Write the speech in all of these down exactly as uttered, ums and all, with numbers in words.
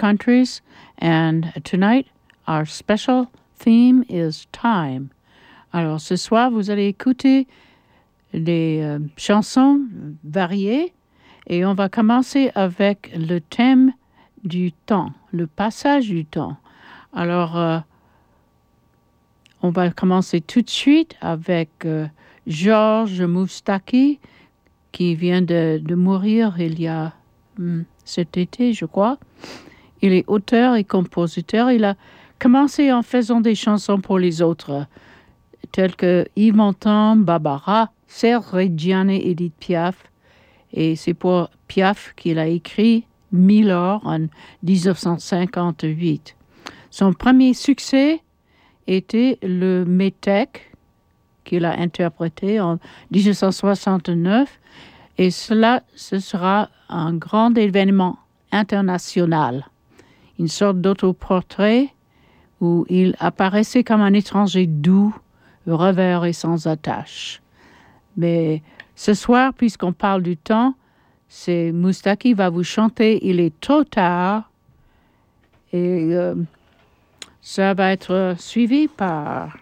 countries. And tonight, our special theme is time. Alors, ce soir, vous allez écouter des euh, chansons variées et on va commencer avec le thème du temps, le passage du temps. Alors, euh, on va commencer tout de suite avec euh, Georges Moustaki, qui vient de, de mourir il y a hum, cet été, je crois. Il est auteur et compositeur. Il a commencé en faisant des chansons pour les autres, telles que Yves Montand, Barbara, Serge Reggiani et Edith Piaf. Et c'est pour Piaf qu'il a écrit Milord en dix-neuf cent cinquante-huit. Son premier succès était le Métèque, qu'il a interprété en dix-neuf cent soixante-neuf. Et cela, ce sera un grand événement international. Une sorte d'autoportrait où il apparaissait comme un étranger doux, revers et sans attache. Mais ce soir, puisqu'on parle du temps, c'est Moustaki qui va vous chanter « Il est trop tard » et euh, ça va être suivi par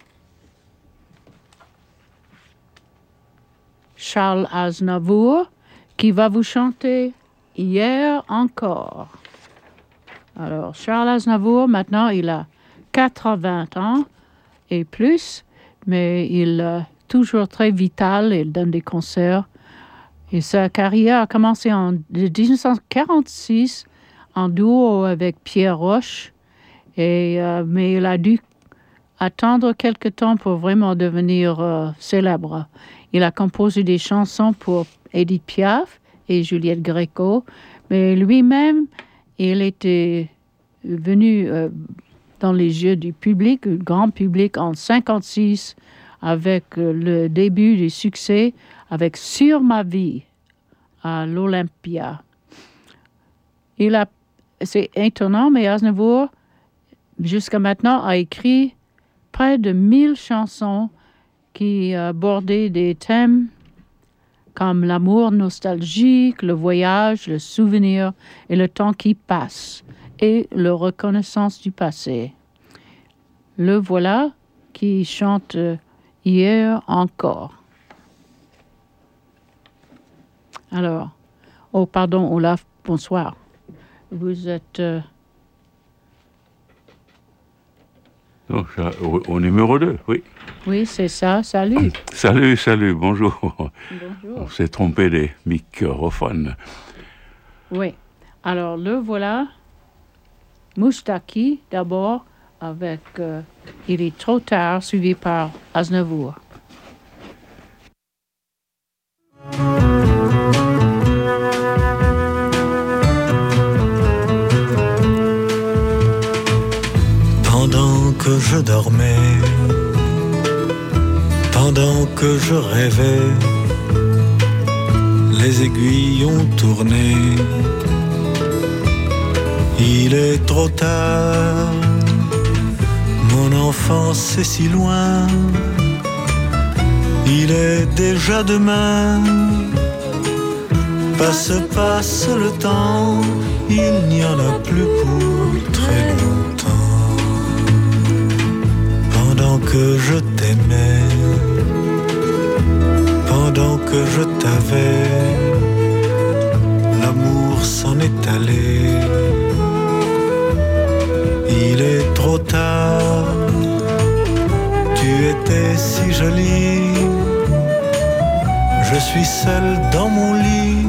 Charles Aznavour qui va vous chanter « Hier encore ». Alors, Charles Aznavour, maintenant, il a quatre-vingts ans et plus, mais il est toujours très vital, il donne des concerts. Et sa carrière a commencé en dix-neuf cent quarante-six en duo avec Pierre Roche, et, euh, mais il a dû attendre quelque temps pour vraiment devenir euh, célèbre. Il a composé des chansons pour Edith Piaf et Juliette Gréco, mais lui-même, il était venu euh, dans les yeux du public, du grand public, en cinquante-six, avec euh, le début du succès, avec Sur ma vie, à l'Olympia. Il a, c'est étonnant, mais Aznavour, jusqu'à maintenant, a écrit près de mille chansons qui abordaient des thèmes comme l'amour nostalgique, le voyage, le souvenir et le temps qui passe, et la reconnaissance du passé. Le voilà qui chante « Hier encore ». Alors, oh pardon, Olaf, bonsoir. Vous êtes... Euh... Oh, ça, au, au numéro deux, oui. Oui, c'est ça, salut. Salut, salut, bonjour. Bonjour. On s'est trompé des microphones. Oui, alors le voilà, Moustaki d'abord, avec euh, « Il est trop tard », suivi par Aznavour. Pendant que je dormais, pendant que je rêvais, les aiguilles ont tourné. Il est trop tard, mon enfance est si loin. Il est déjà demain, passe, passe le temps, il n'y en a plus pour très longtemps. Pendant que je t'aimais, pendant que je t'avais, l'amour s'en est allé. Il est trop tard, tu étais si jolie. Je suis seul dans mon lit.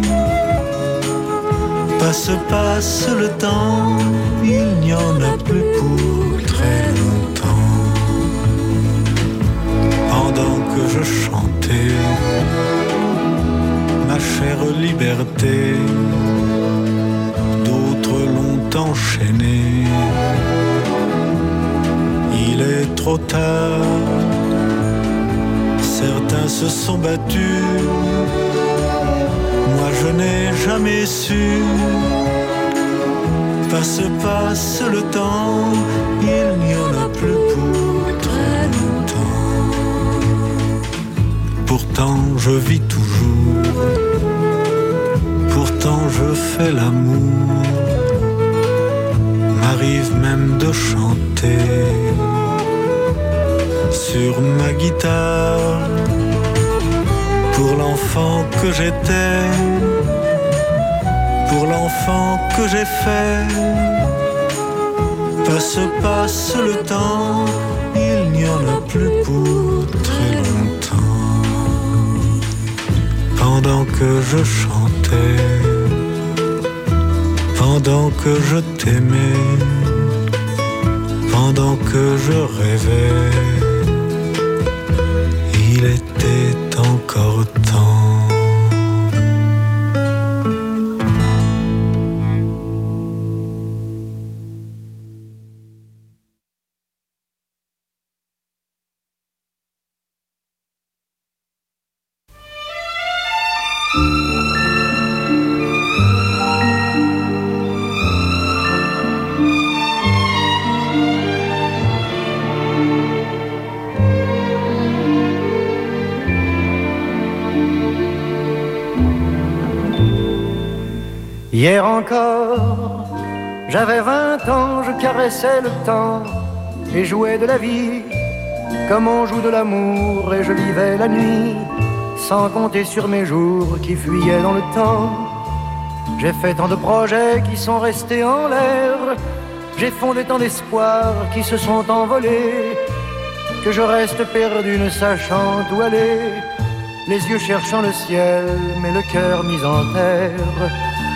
Passe, passe le temps, il n'y en a plus pour très longtemps. Pendant que je chantais ma chère liberté, d'autres l'ont enchaînée. Il est trop tard, certains se sont battus, moi je n'ai jamais su. Passe, passe le temps, il n'y en a plus pour très longtemps. Pourtant je vis toujours, pourtant je fais l'amour. m'arrive même de chanter sur ma guitare pour l'enfant que j'étais, pour l'enfant que j'ai fait. Passe, passe le temps, il n'y en a plus pour très longtemps. Pendant que je chantais, pendant que je t'aimais, pendant que je rêvais, il était encore temps. Hier encore, j'avais vingt ans, je caressais le temps et jouais de la vie comme on joue de l'amour, et je vivais la nuit sans compter sur mes jours qui fuyaient dans le temps. J'ai fait tant de projets qui sont restés en l'air, j'ai fondé tant d'espoirs qui se sont envolés, que je reste perdu ne sachant où aller, les yeux cherchant le ciel mais le cœur mis en terre.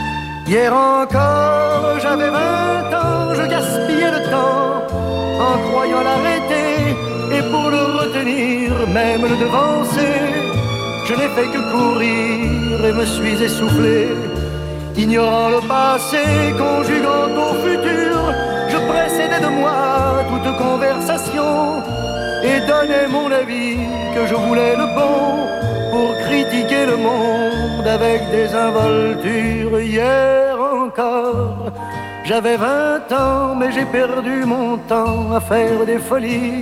Hier encore, j'avais vingt ans, je gaspillais le temps en croyant l'arrêter, et pour le retenir, même le devancer, je n'ai fait que courir et me suis essoufflé. Ignorant le passé, conjuguant au futur, je précédais de moi toute conversation et donnais mon avis que je voulais le bon pour critiquer le monde avec des involtures. Hier encore, j'avais vingt ans, mais j'ai perdu mon temps à faire des folies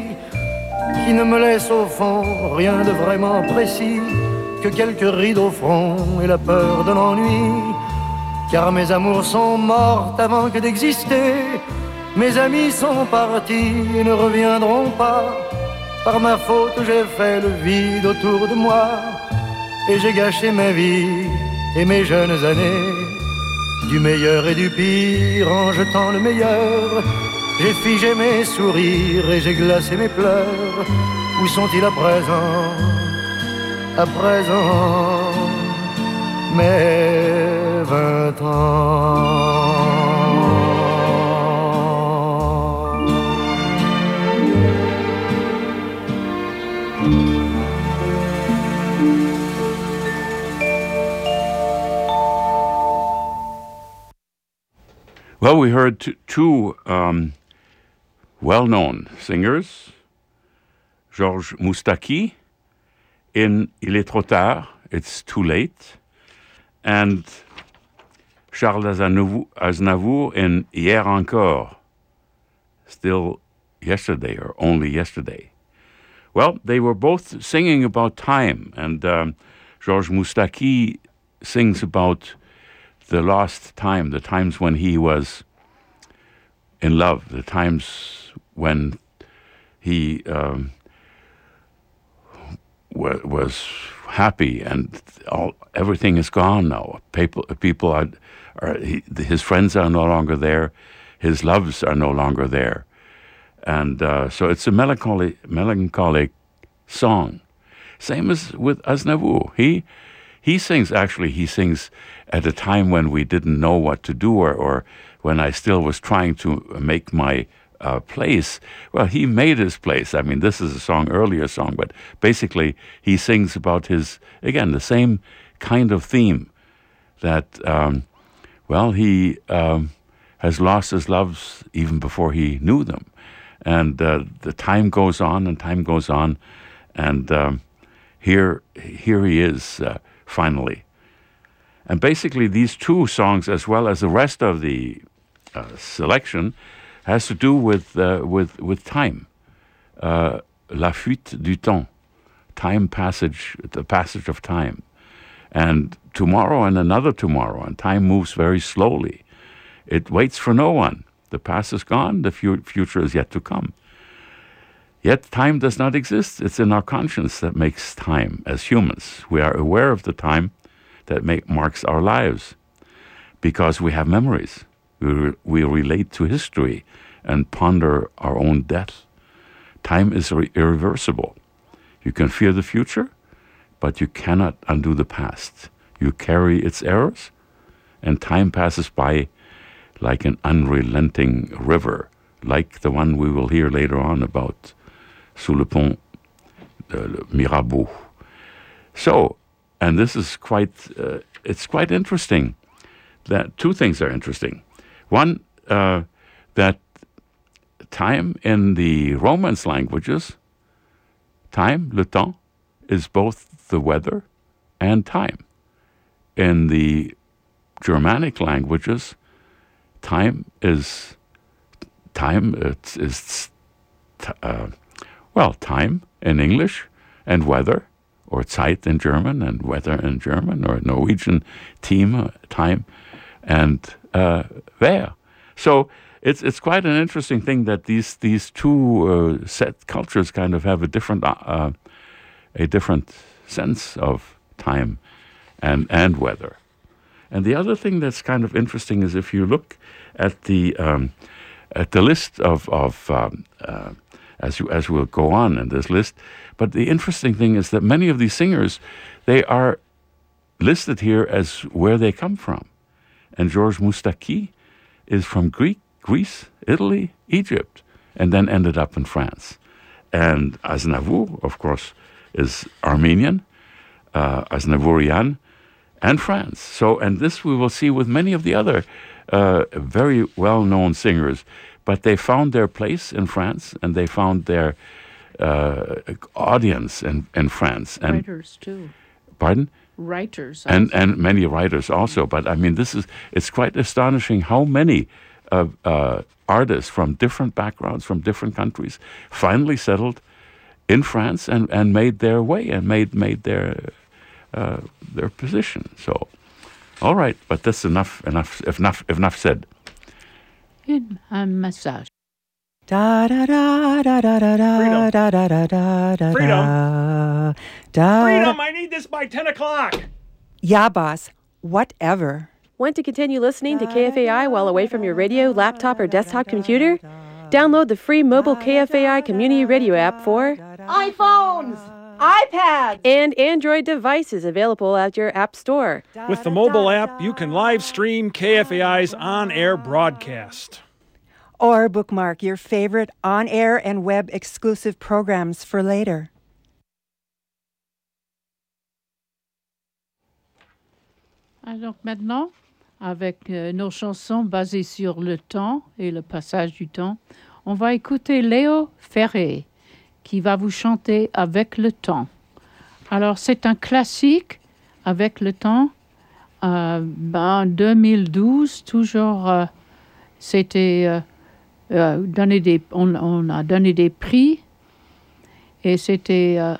qui ne me laissent au fond rien de vraiment précis que quelques rides au front et la peur de l'ennui. Car mes amours sont mortes avant que d'exister, mes amis sont partis et ne reviendront pas. Par ma faute j'ai fait le vide autour de moi, et j'ai gâché ma vie et mes jeunes années. Du meilleur et du pire en jetant le meilleur, j'ai figé mes sourires et j'ai glacé mes pleurs. Où sont-ils à présent? À présent, mes vingt ans. Well, we heard t- two um, well-known singers, Georges Moustaki in Il est trop tard, It's Too Late, and Charles Aznavour in Hier encore, Still Yesterday, or Only Yesterday. Well, they were both singing about time, and um, Georges Moustaki sings about the lost time, the times when he was in love, the times when he um, w- was happy, and all everything is gone now. People, people are, are he, his friends are no longer there, his loves are no longer there, and uh, so it's a melancholy, melancholic song. Same as with Aznavour. He he sings. Actually, he sings at a time when we didn't know what to do, or, or when I still was trying to make my uh, place. Well, he made his place. I mean, this is a song, earlier song, but basically he sings about his, again, the same kind of theme that, um, well, he um, has lost his loves even before he knew them. And uh, the time goes on and time goes on, and um, here, here he is uh, finally. And basically, these two songs, as well as the rest of the uh, selection, has to do with uh, with with time, uh, la fuite du temps, time passage, the passage of time, and tomorrow and another tomorrow, and time moves very slowly. It waits for no one. The past is gone, the fu- future is yet to come. Yet time does not exist. It's in our conscience that makes time as humans. We are aware of the time that make, marks our lives because we have memories. We, re, we relate to history and ponder our own death. Time is re- irreversible. You can fear the future, but you cannot undo the past. You carry its errors, and time passes by like an unrelenting river, like the one we will hear later on about sous le pont de Mirabeau. So, and this is quite, uh, it's quite interesting that two things are interesting. One, uh, that time in the Romance languages, time, le temps, is both the weather and time. In the Germanic languages, time is, time it's, is, uh, well, time in English, and weather, or Zeit in German, and weather in German, or Norwegian team, time, and uh, Vær. So it's it's quite an interesting thing that these these two uh, set cultures kind of have a different uh, a different sense of time and and weather. And the other thing that's kind of interesting is if you look at the um, at the list of of um, uh, as you, as we'll go on in this list. But the interesting thing is that many of these singers, they are listed here as where they come from. And Georges Moustaki is from Greek, Greece, Italy, Egypt, and then ended up in France. And Aznavour, of course, is Armenian, uh, Aznavourian, and France. So, and this we will see with many of the other uh, very well-known singers. But they found their place in France, and they found their uh, audience in, in France. And writers, too. Pardon? Writers. And also. And many writers also. But, I mean, this is, it's quite astonishing how many uh, uh, artists from different backgrounds, from different countries, finally settled in France and, and made their way and made made their uh, their position. So, all right, but that's enough, enough, enough, enough said. In un message. Da da da da da da da da da da da da. Freedom. Da. Freedom, I need this by ten o'clock. Yeah, boss. Whatever. Want to continue listening to K F A I while away from your radio, laptop, or desktop computer? Download the free mobile K F A I community radio app for iPhones, iPads, and Android devices available at your app store. With the mobile app, you can live stream K F A I's on-air broadcast. Or bookmark your favorite on-air and web exclusive programs for later. Alors maintenant, avec euh, nos chansons basées sur le temps et le passage du temps, on va écouter Léo Ferré qui va vous chanter Avec le temps. Alors c'est un classique, Avec le temps. Euh, ben, en deux mille douze, toujours, euh, c'était euh, euh, donné des, on, on a donné des prix et c'était euh,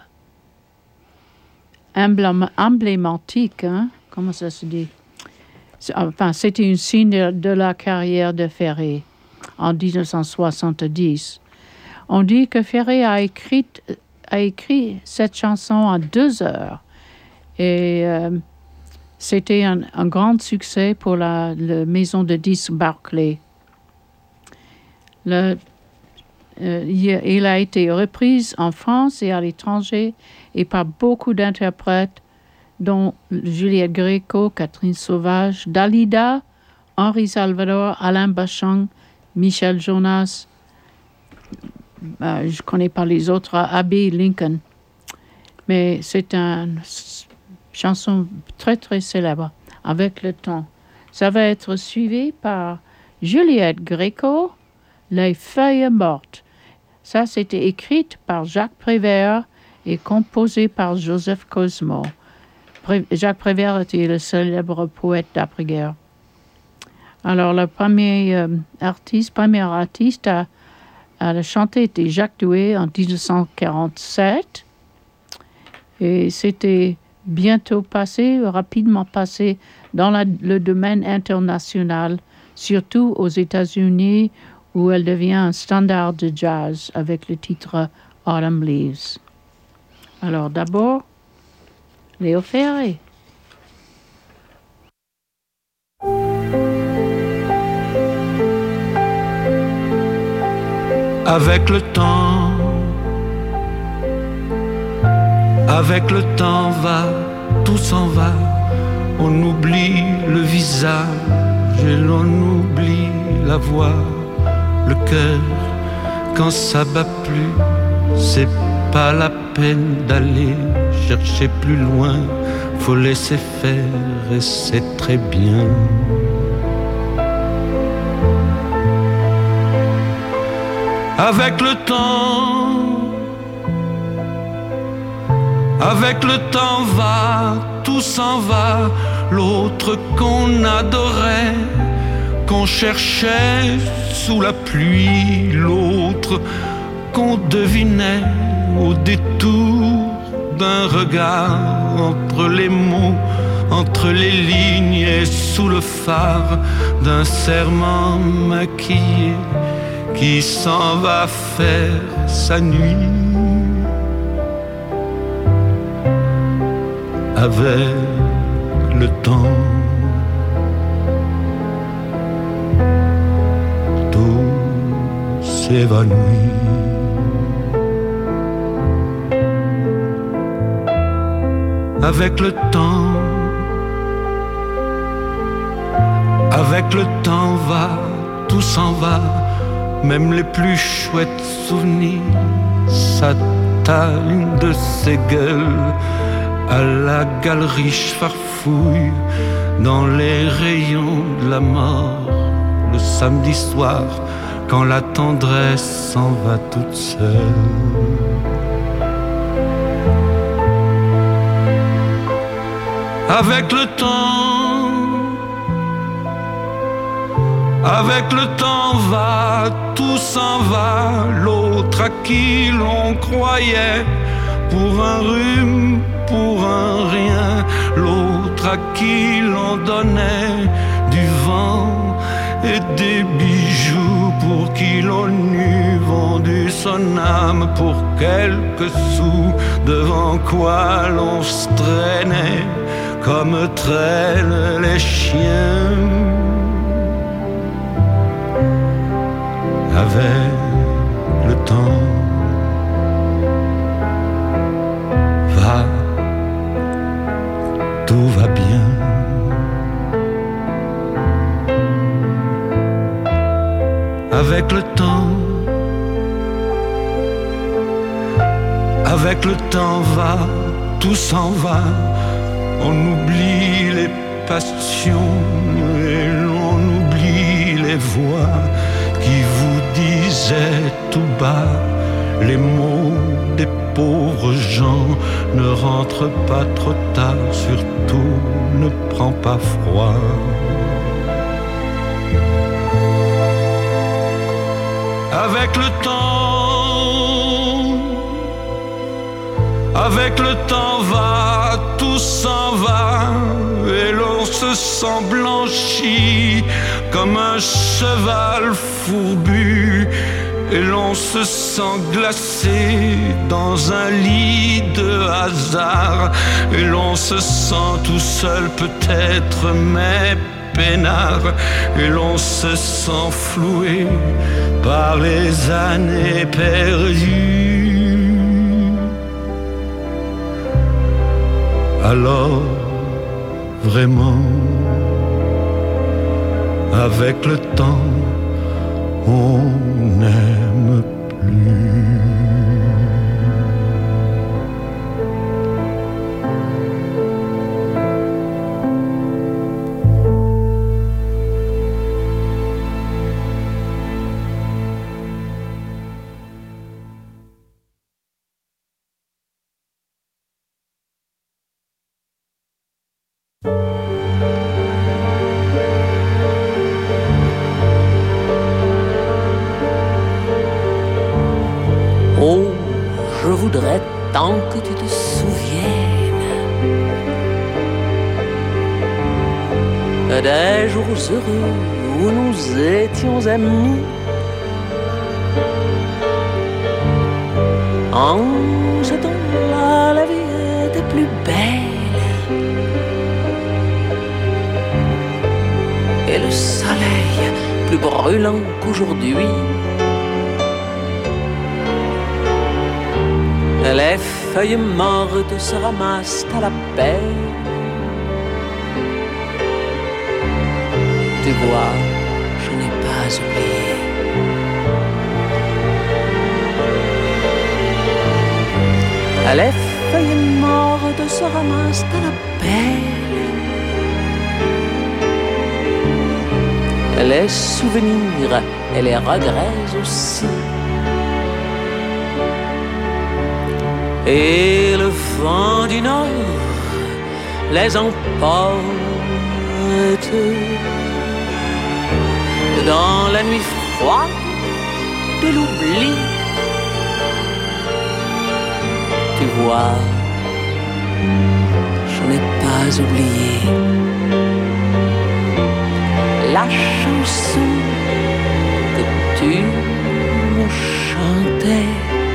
emblém- emblématique, hein? Comment ça se dit? Enfin, c'était une signe de, de la carrière de Ferré en dix-neuf cent soixante-dix. On dit que Ferré a écrit, a écrit cette chanson en deux heures. Et euh, c'était un, un grand succès pour la, la maison de disques Barclay. Le, euh, il a été repris en France et à l'étranger et par beaucoup d'interprètes, dont Juliette Gréco, Catherine Sauvage, Dalida, Henri Salvador, Alain Bachung, Michel Jonas. Euh, je ne connais pas les autres, Abbey Lincoln. Mais c'est une chanson très, très célèbre, Avec le temps. Ça va être suivi par Juliette Gréco, Les feuilles mortes. Ça, c'était écrit par Jacques Prévert et composé par Joseph Cosmo. Jacques Prévert était le célèbre poète d'après-guerre. Alors, le premier euh, artiste, premier artiste à, à le chanter était Jacques Doué en dix-neuf cent quarante-sept. Et c'était bientôt passé, rapidement passé dans la, le domaine international surtout aux États-Unis où elle devient un standard de jazz avec le titre Autumn Leaves. Alors d'abord, Léo Ferré. Avec le temps, avec le temps va, tout s'en va. On oublie le visage et l'on oublie la voix, le cœur. Quand ça bat plus, c'est pas la peine d'aller chercher plus loin. Faut laisser faire et c'est très bien. Avec le temps, avec le temps va, tout s'en va. L'autre qu'on adorait, qu'on cherchait sous la pluie, l'autre qu'on devinait au détour d'un regard, entre les mots, entre les lignes et sous le phare d'un serment maquillé qui s'en va faire sa nuit. Avec le temps, tout s'évanouit. Avec le temps, avec le temps va, tout s'en va. Même les plus chouettes souvenirs s'atteignent de ces gueules à la galerie farfouille dans les rayons de la mort. Le samedi soir, quand la tendresse s'en va toute seule. Avec le temps, avec le temps va, tout s'en va. L'autre à qui l'on croyait pour un rhume, pour un rien. L'autre à qui l'on donnait du vent et des bijoux, pour qui l'on eût vendu son âme pour quelques sous, devant quoi l'on se traînait comme traînent les chiens. Avec le temps va, tout va bien. Avec le temps, avec le temps va, tout s'en va. On oublie les passions et l'on oublie les voix qui vous disaient tout bas les mots des pauvres gens. Ne rentre pas trop tard, surtout ne prends pas froid. Avec le temps, avec le temps va, tout s'en va, et l'on se sent blanchi comme un cheval fourbu, et l'on se sent glacé dans un lit de hasard, et l'on se sent tout seul peut-être, mais peinard, et l'on se sent floué par les années perdues. Alors, vraiment, avec le temps, on n'aime plus. Oh, je voudrais tant que tu te souviennes des jours heureux où nous étions amis. En ce temps-là, la vie était plus belle et le soleil plus brûlant qu'aujourd'hui. Les feuilles mortes se ramassent à la pelle. Tu vois, je n'ai pas oublié. Les feuilles mortes se ramassent à la pelle. Les souvenirs et les regrets aussi. Et le vent du nord les emporte dans la nuit froide de l'oubli. Tu vois, je n'ai pas oublié la chanson que tu me chantais.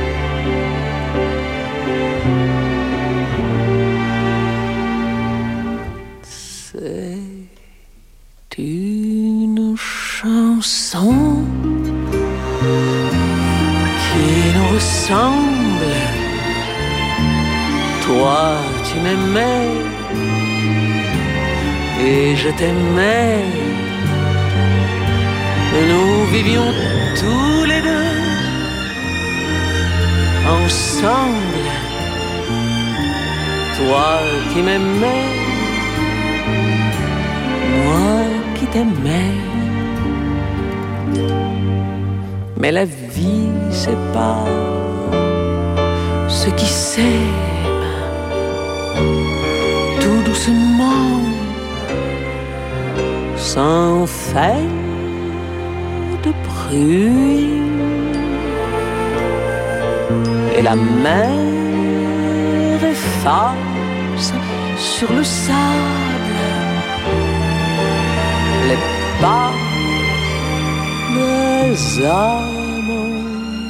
C'est une chanson qui nous ressemble. Toi, tu m'aimais et je t'aimais. Nous vivions tous les deux ensemble. Toi qui m'aimais, moi qui t'aimais. Mais la vie, c'est pas ce qui s'aime tout doucement, sans faire de bruit. Et la mer efface sur le sable les pas des amants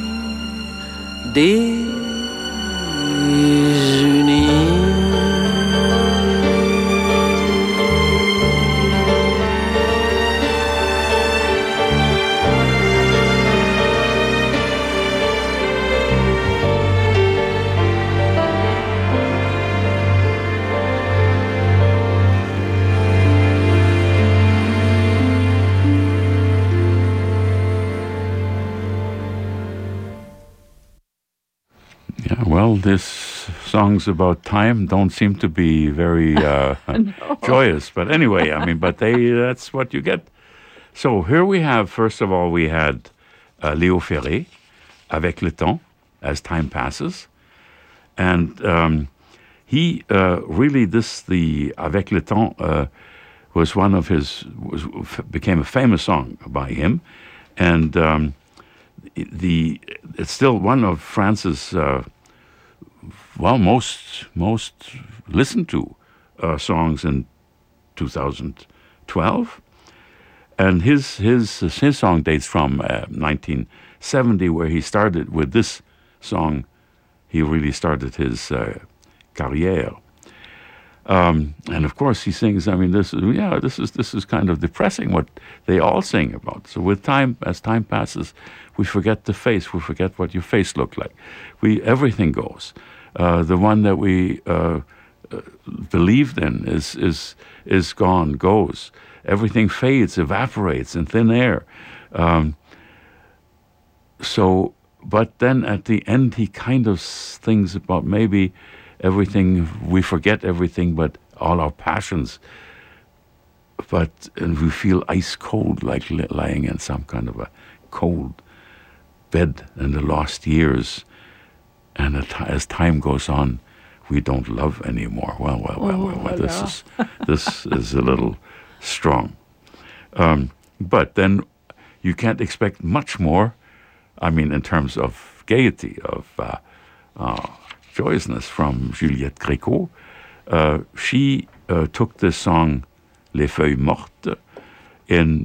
désunis. Well, this songs about time don't seem to be very uh, no. joyous, but anyway, I mean, but they—that's what you get. So here we have, first of all, we had uh, Léo Ferré, Avec le temps, as time passes, and um, he uh, really this the Avec le temps uh, was one of his was became a famous song by him, and um, the it's still one of France's. Uh, Well, most most listened to uh, songs in two thousand twelve, and his his his song dates from uh, nineteen seventy, where he started with this song. He really started his uh, career, um, and of course he sings. I mean, this is yeah, this is this is kind of depressing what they all sing about. So with time, as time passes, we forget the face. We forget what your face looked like. We everything goes. Uh, the one that we uh, uh, believed in is is is gone, goes. Everything fades, evaporates in thin air. Um, so, but then at the end, he kind of thinks about maybe everything. We forget everything, but all our passions. But and we feel ice cold, like li- lying in some kind of a cold bed in the lost years. And as time goes on, we don't love anymore. Well, well, well, well, well. This yeah. is this is a little strong. Um, but then you can't expect much more. I mean, in terms of gaiety, of uh, uh, joyousness from Juliette Gréco. Uh, she uh, took this song, Les Feuilles Mortes, in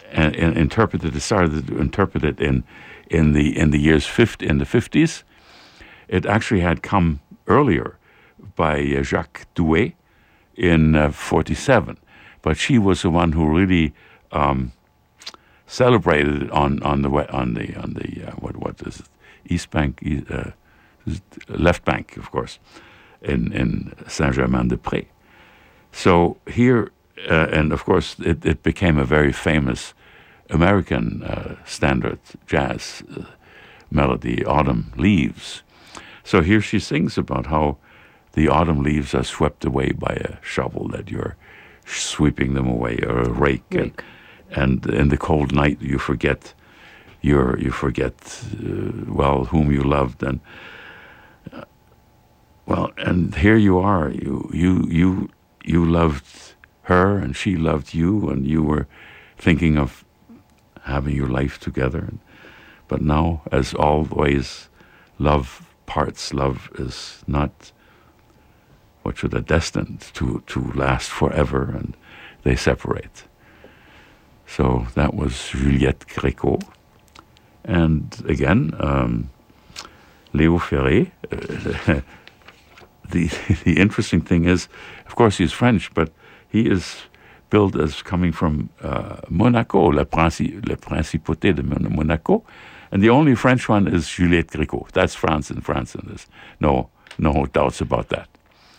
and, and interpreted it, started to interpret it in in the in the years fifty in the fifties. It actually had come earlier by uh, Jacques Douay in uh, forty-seven, but she was the one who really um, celebrated it on on the on the on the uh, what what is it? East Bank, uh, left bank, of course, in in Saint-Germain-des-Prés. So here, uh, and of course, it, it became a very famous American uh, standard jazz uh, melody, Autumn Leaves. So here she sings about how the autumn leaves are swept away by a shovel, that you're sweeping them away, or a rake. rake. And, and in the cold night, you forget your, you forget, uh, well, whom you loved. And, uh, well, and here you are, you, you, you, you loved her and she loved you, and you were thinking of having your life together. But now, as always, love parts. Love is not, what should I, destined to, to last forever, and they separate. So that was Juliette Gréco. And again, um, Léo Ferré. Uh, the, the interesting thing is, of course, he's French, but he is billed as coming from uh, Monaco, la, Princi- la Principauté de Monaco. And the only French one is Juliette Gréco. That's France in France, and there's no, no doubts about that.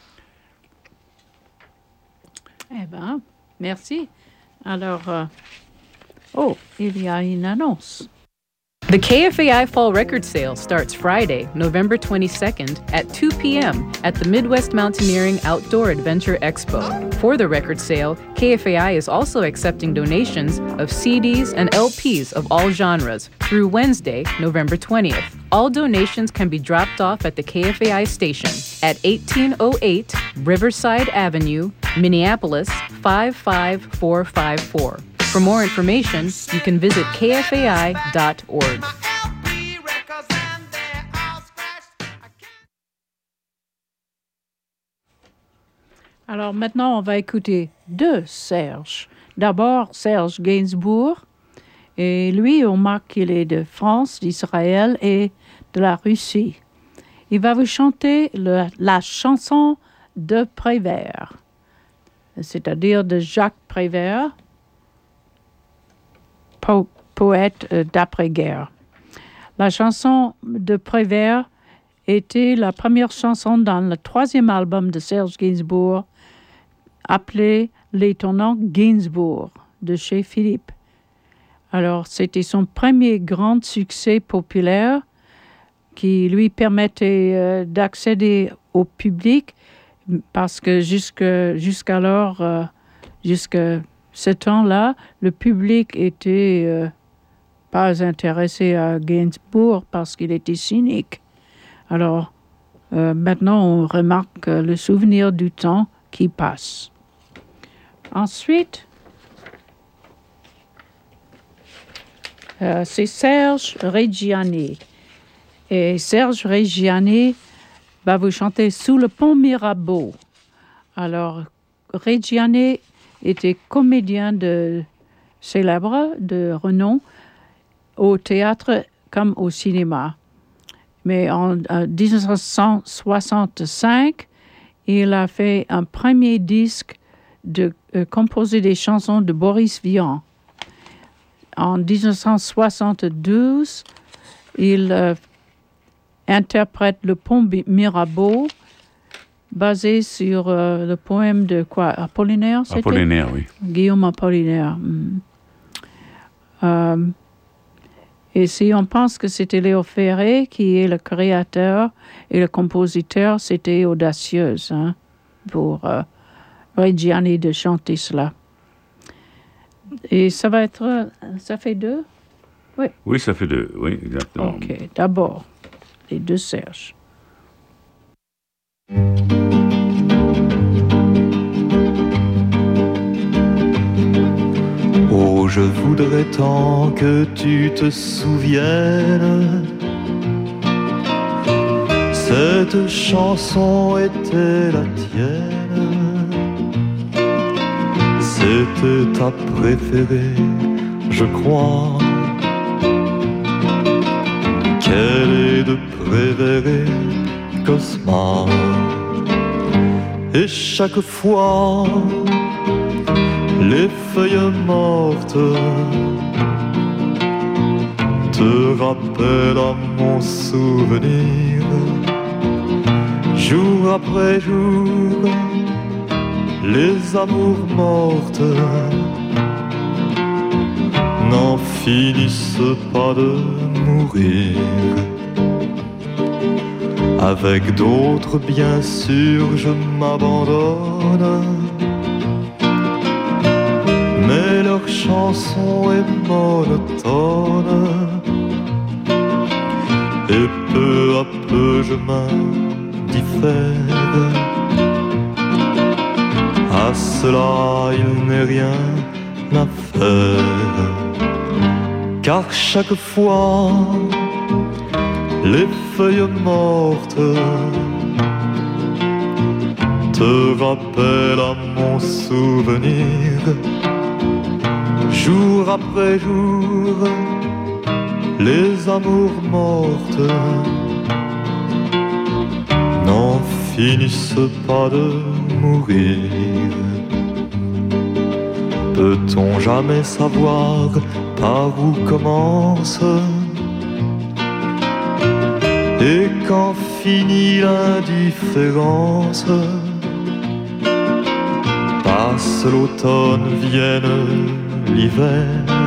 Eh bien, merci. Alors, euh, oh, il y a une annonce. The K F A I Fall Record Sale starts Friday, November twenty-second at two p.m. at the Midwest Mountaineering Outdoor Adventure Expo. For the record sale, K F A I is also accepting donations of C Ds and L Ps of all genres through Wednesday, November twentieth. All donations can be dropped off at the K F A I station at eighteen oh eight Riverside Avenue, Minneapolis five five four five four. For more information, you can visit K F A I dot org. Alors maintenant, on va écouter deux Serge. D'abord, Serge Gainsbourg. Et lui, on remarque qu'il est de France, d'Israël et de la Russie. Il va vous chanter le, la chanson de Prévert, c'est-à-dire de Jacques Prévert, po- poète euh, d'après-guerre. La chanson de Prévert était la première chanson dans le troisième album de Serge Gainsbourg, appelé L'étonnant Gainsbourg, de chez Philippe. Alors, c'était son premier grand succès populaire qui lui permettait euh, d'accéder au public, parce que jusque, jusqu'alors, euh, jusqu'à ce temps-là, le public était euh, pas intéressé à Gainsbourg parce qu'il était cynique. Alors, euh, maintenant, on remarque le souvenir du temps qui passe. Ensuite, euh, c'est Serge Reggiani. Et Serge Reggiani va vous chanter Sous le pont Mirabeau. Alors, Reggiani était comédien de célèbre, de renom, au théâtre comme au cinéma. Mais en, en dix-neuf cent soixante-cinq, il a fait un premier disque de euh, composer des chansons de Boris Vian. En dix-neuf cent soixante-douze, il euh, interprète le pont Mirabeau, basé sur euh, le poème de quoi? Apollinaire, c'était? Apollinaire, oui. Guillaume Apollinaire. Mm. Euh, et si on pense que c'était Léo Ferré qui est le créateur et le compositeur, c'était audacieuse hein, pour euh, Reggiani de chanter cela. Et ça va être... Ça fait deux? Oui. Oui, ça fait deux. Oui, exactement. OK. D'abord, les deux Serge. Oh, je voudrais tant que tu te souviennes. Cette chanson était la tienne. C'était ta préférée. je crois qu'elle est de préférer Cosma. Et chaque fois, les feuilles mortes te rappellent à mon souvenir, jour après jour, les amours mortes n'en finissent pas de mourir. Avec d'autres, bien sûr, je m'abandonne, mais leur chanson est monotone, et peu à peu je m'indiffère. À cela il n'est rien à faire, car chaque fois les feuilles mortes te rappellent à mon souvenir, jour après jour, les amours mortes n'en finissent pas de mourir. Peut-on jamais savoir par où commence et quand finit l'indifférence? Passe l'automne, vienne l'hiver,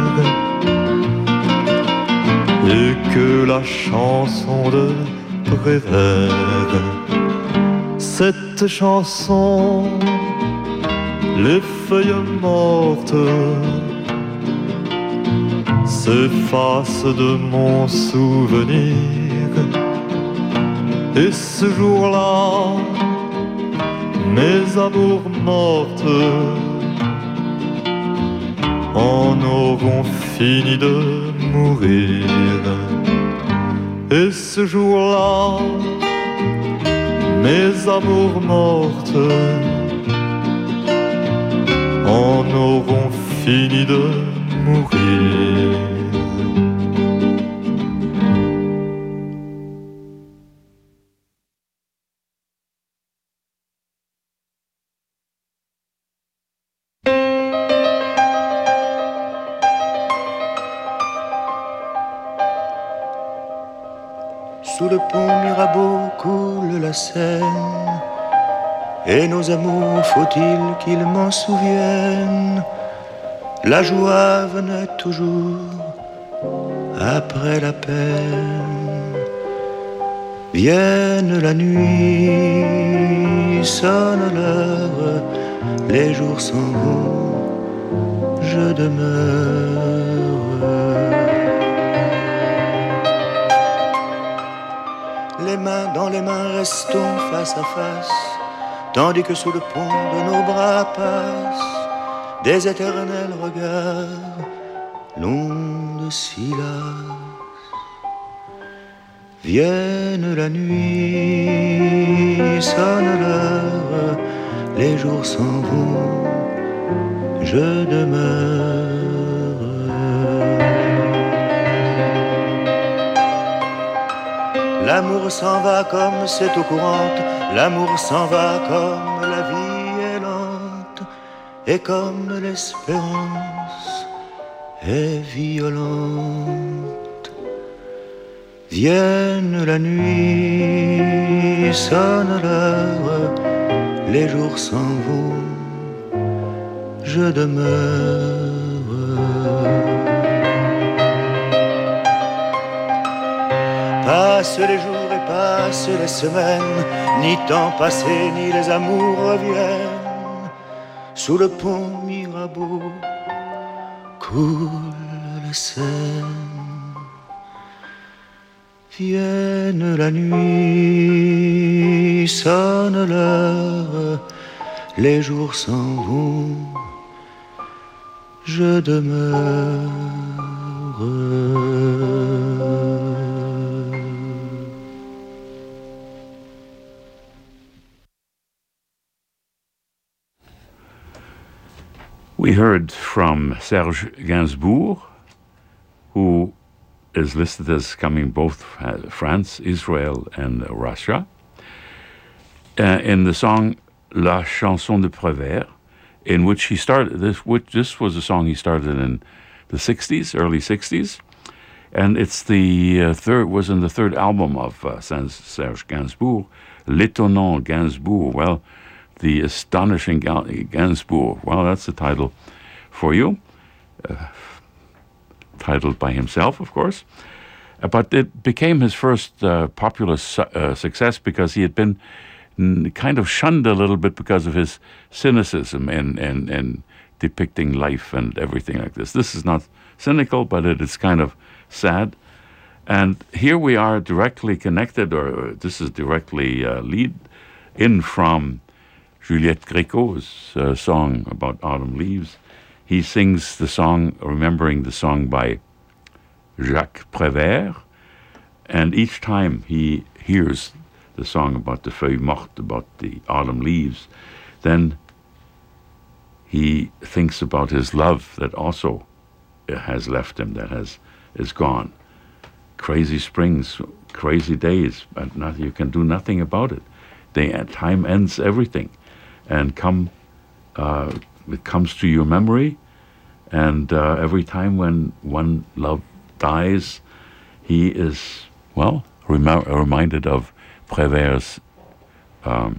et que la chanson de Prévert, cette chanson, les feuilles mortes s'effacent de mon souvenir. Et ce jour-là, mes amours mortes en auront fini de mourir. Et ce jour-là, mes amours mortes en auront fini de mourir. Sous le pont Mirabeau coule la Seine, et nos amours, faut-il qu'ils m'en souviennent? La joie venait toujours après la peine. Vienne la nuit, sonne l'heure, les jours s'en vont, je demeure. Les mains dans les mains, restons face à face, tandis que sous le pont de nos bras passent des éternels regards, l'onde silencieuse. Vienne la nuit, sonne l'heure, les jours s'en vont, je demeure. L'amour s'en va comme cette eau courante, l'amour s'en va comme la vie est lente, et comme l'espérance est violente. Vienne la nuit, sonne l'heure, les jours s'en vont, je demeure. Passent les jours et passent les semaines, ni temps passé ni les amours reviennent. Sous le pont Mirabeau coule la Seine. Vienne la nuit, sonne l'heure, les jours s'en vont, je demeure. We heard from Serge Gainsbourg who is listed as coming both uh, France, Israel, and uh, Russia. Uh, in the song La Chanson de Prévert, in which he started, this, which, this was a song he started in the sixties, early sixties, and it's the uh, third, was in the third album of uh, Serge Gainsbourg, L'étonnant Gainsbourg. Well, the astonishing Gainsbourg. Well, that's the title for you. Uh, titled by himself, of course. Uh, but it became his first uh, popular su- uh, success because he had been n- kind of shunned a little bit because of his cynicism in, in, in depicting life and everything like this. This is not cynical, but it is kind of sad. And here we are directly connected, or this is directly uh, lead in from Juliette Gréco's uh, song about autumn leaves. He sings the song, remembering the song by Jacques Prévert, and each time he hears the song about the feuilles mortes, about the autumn leaves, then he thinks about his love that also has left him, that has is gone. Crazy springs, crazy days, but not, you can do nothing about it. They, time ends everything, and come uh, it comes to your memory, and uh, every time when one love dies, he is, well, rem- reminded of Prévert's um,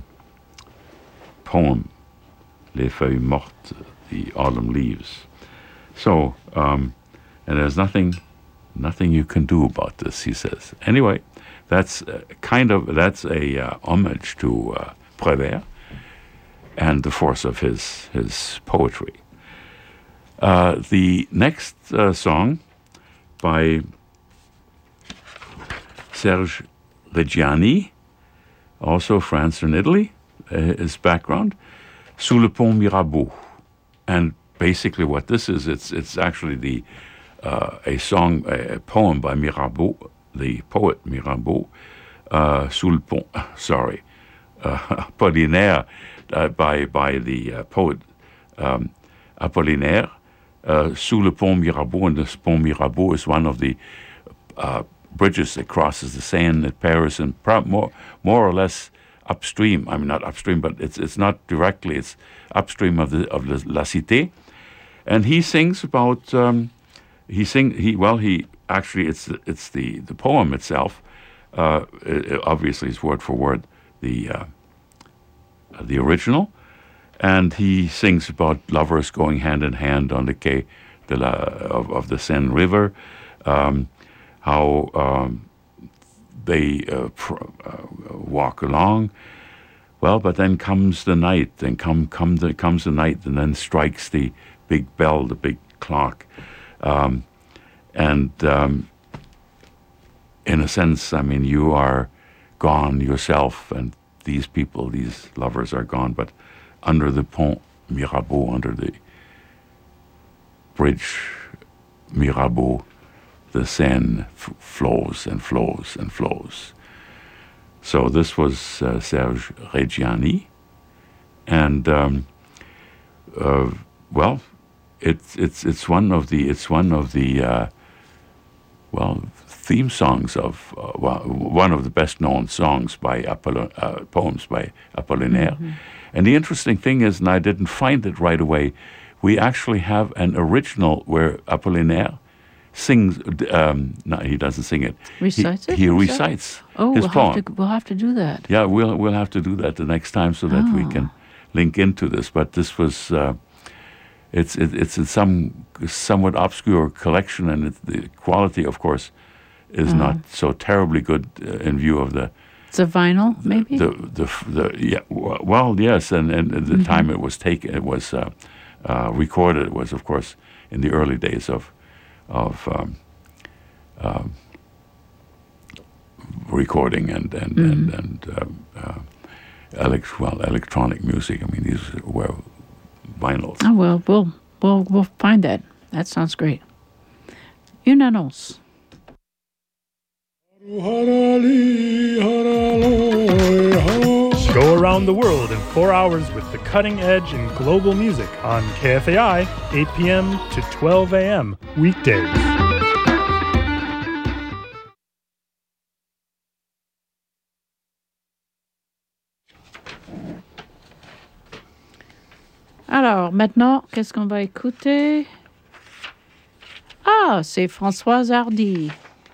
poem, Les Feuilles Mortes, the autumn leaves. So, um, and there's nothing, nothing you can do about this, he says. Anyway, that's uh, kind of, that's a uh, homage to uh, Prévert and the force of his, his poetry. Uh, the next uh, song by Serge Reggiani, also France and Italy, uh, his background, Sous le pont Mirabeau. And basically what this is, it's it's actually the uh, a song, a, a poem by Mirabeau, the poet Mirabeau, uh, Sous le pont, sorry, uh, Apollinaire, uh, by, by the uh, poet um, Apollinaire, uh, Sous le pont Mirabeau, and this pont Mirabeau is one of the uh, bridges that crosses the Seine at Paris, and pro- more more or less upstream. I mean, not upstream, but it's it's not directly. It's upstream of the of the La Cité, and he sings about um, he sing he well he actually it's it's the the poem itself. Uh, it, obviously, it's word for word the uh, the original, and he sings about lovers going hand in hand on the quai de la of, of the Seine River. Um, how um, they uh, pr- uh, walk along. Well, but then comes the night, and come come the, comes the night, and then strikes the big bell, the big clock. Um, and um, in a sense, I mean, you are gone yourself, and these people, these lovers are gone, but under the pont Mirabeau, under the bridge Mirabeau, the Seine f- flows and flows and flows. So this was uh, Serge Reggiani, and um, uh, well, it's it's it's one of the it's one of the uh, well theme songs of uh, well, one of the best known songs by Apollon, uh, poems by Apollinaire. Mm-hmm. And the interesting thing is, and I didn't find it right away, we actually have an original where Apollinaire sings, um, no, he doesn't sing it. Recites he, it? He himself? recites oh, his we'll poem. Have to, we'll have to do that. Yeah, we'll we'll have to do that the next time so that oh. we can link into this. But this was, uh, it's it, it's in some somewhat obscure collection, and it, the quality, of course, is uh-huh. not so terribly good uh, in view of the. It's a vinyl, the, maybe. The the, the the yeah well yes, and and the mm-hmm. time it was taken, it was uh, uh, recorded. It was, of course, in the early days of of. Um, Uh, recording and and mm-hmm. and, and um, uh, elect- well electronic music. I mean, these were vinyls. Oh well, we'll we'll we'll find that. That sounds great. Une annonce. Go around the world in four hours with the cutting edge in global music on K F A I, eight p.m. to twelve a.m. weekdays. Alors, maintenant, qu'est-ce qu'on va écouter? Ah, c'est Françoise Hardy.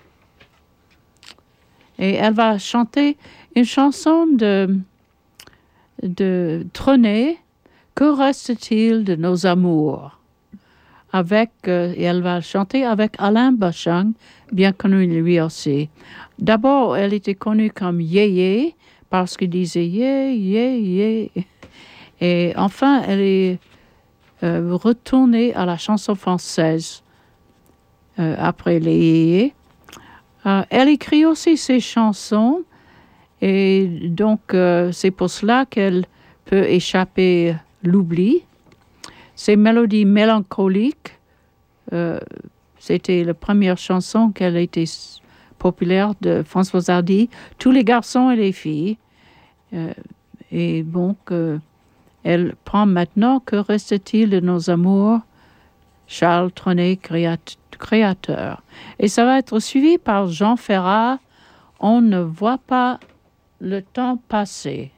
Et elle va chanter une chanson de, de Trenet, Que reste-t-il de nos amours? Avec, euh, et elle va chanter avec Alain Bachung, bien connu lui aussi. D'abord, elle était connue comme Yé-Yé, parce qu'il disait Yé, Yé, Yé. Et enfin, elle est euh, retournée à la chanson française euh, après les Yé-Yé. Euh, elle écrit aussi ses chansons, et donc euh, c'est pour cela qu'elle peut échapper l'oubli. Ces mélodies mélancoliques, euh, c'était la première chanson qu'elle était populaire de Françoise Hardy. Tous les garçons et les filles. Euh, et donc, euh, elle prend maintenant Que reste-t-il de nos amours? Charles Trenet, créat- créateur. Et ça va être suivi par Jean Ferrat. On ne voit pas le temps passer.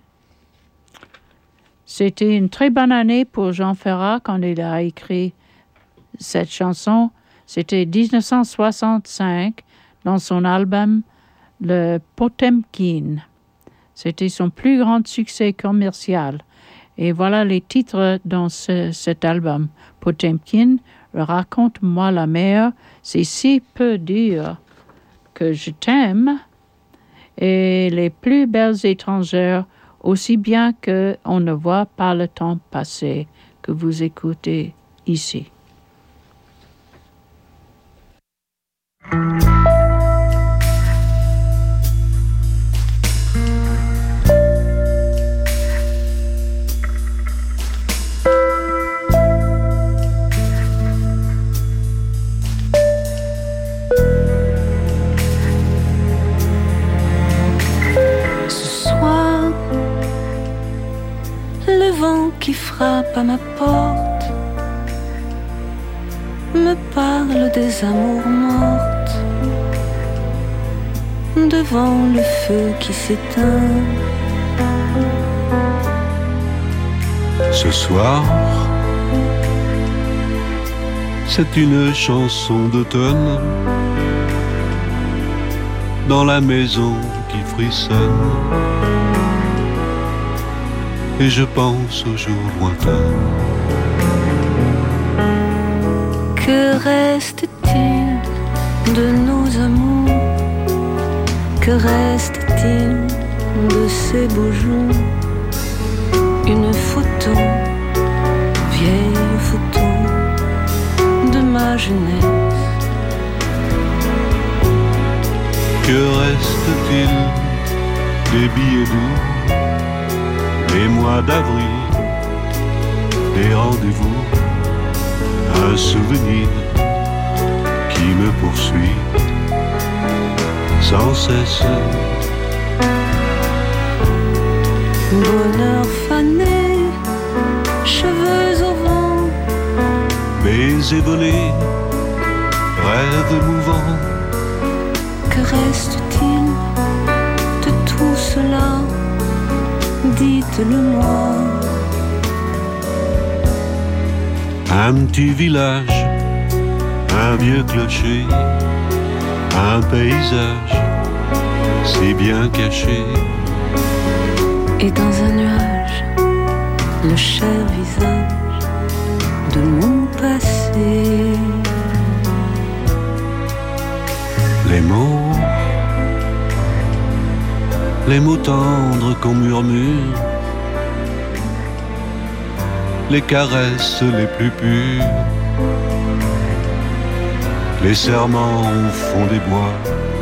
C'était une très bonne année pour Jean Ferrat quand il a écrit cette chanson. C'était dix-neuf cent soixante-cinq dans son album Le Potemkin. C'était son plus grand succès commercial. Et voilà les titres dans ce, cet album. Potemkin, Raconte-moi la mer, C'est si peu dur que je t'aime. Et Les plus belles étrangères, aussi bien qu'on ne voit pas le temps passer, que vous écoutez ici. Qui frappe à ma porte me parle des amours mortes devant le feu qui s'éteint. Ce soir, c'est une chanson d'automne dans la maison qui frissonne. Et je pense aux jours lointains. Que reste-t-il de nos amours? Que reste-t-il de ces beaux jours? Une photo, vieille photo de ma jeunesse. Que reste-t-il des billets doux? Les mois d'avril, des rendez-vous, un souvenir qui me poursuit sans cesse. Bonheur fané, cheveux au vent, baisers volés, rêves mouvants. Que reste-t-il de tout cela? Dites-le-moi. Un petit village, un vieux clocher, un paysage si bien caché. Et dans un nuage, le cher visage de mon passé. Les mots, les mots tendres qu'on murmure, les caresses les plus pures, les serments au fond des bois,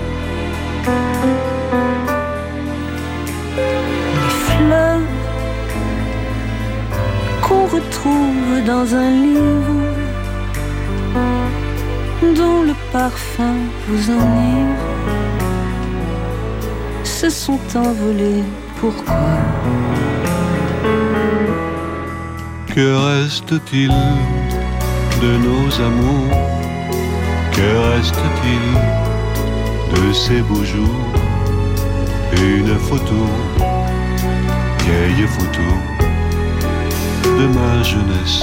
les fleurs qu'on retrouve dans un livre dont le parfum vous enivre, se sont envolés. Pourquoi? Que reste-t-il de nos amours? Que reste-t-il de ces beaux jours? Une photo, vieille photo de ma jeunesse.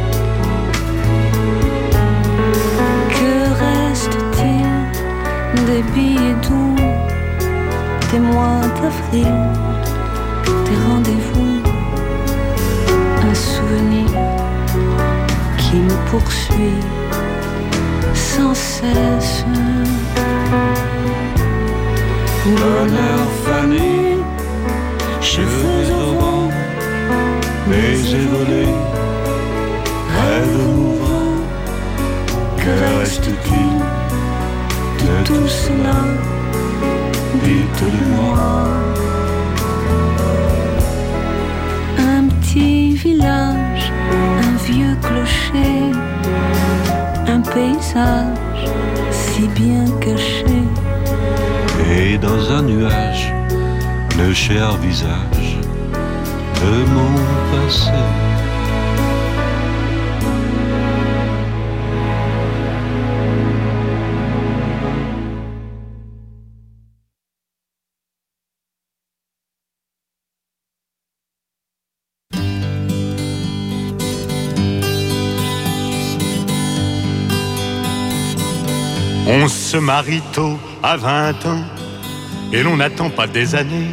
Que reste-t-il des billets doux, des mois d'avril, des rendez-vous, un souvenir qui me poursuit sans cesse. Bonheur fané, cheveux au vent, baisers volés, rêves mouvants. Que reste-t-il de tout cela? Dites-le-moi. Un petit village, un vieux clocher, un paysage si bien caché. Et dans un nuage, le cher visage de mon passé. On se marie tôt à vingt ans et l'on n'attend pas des années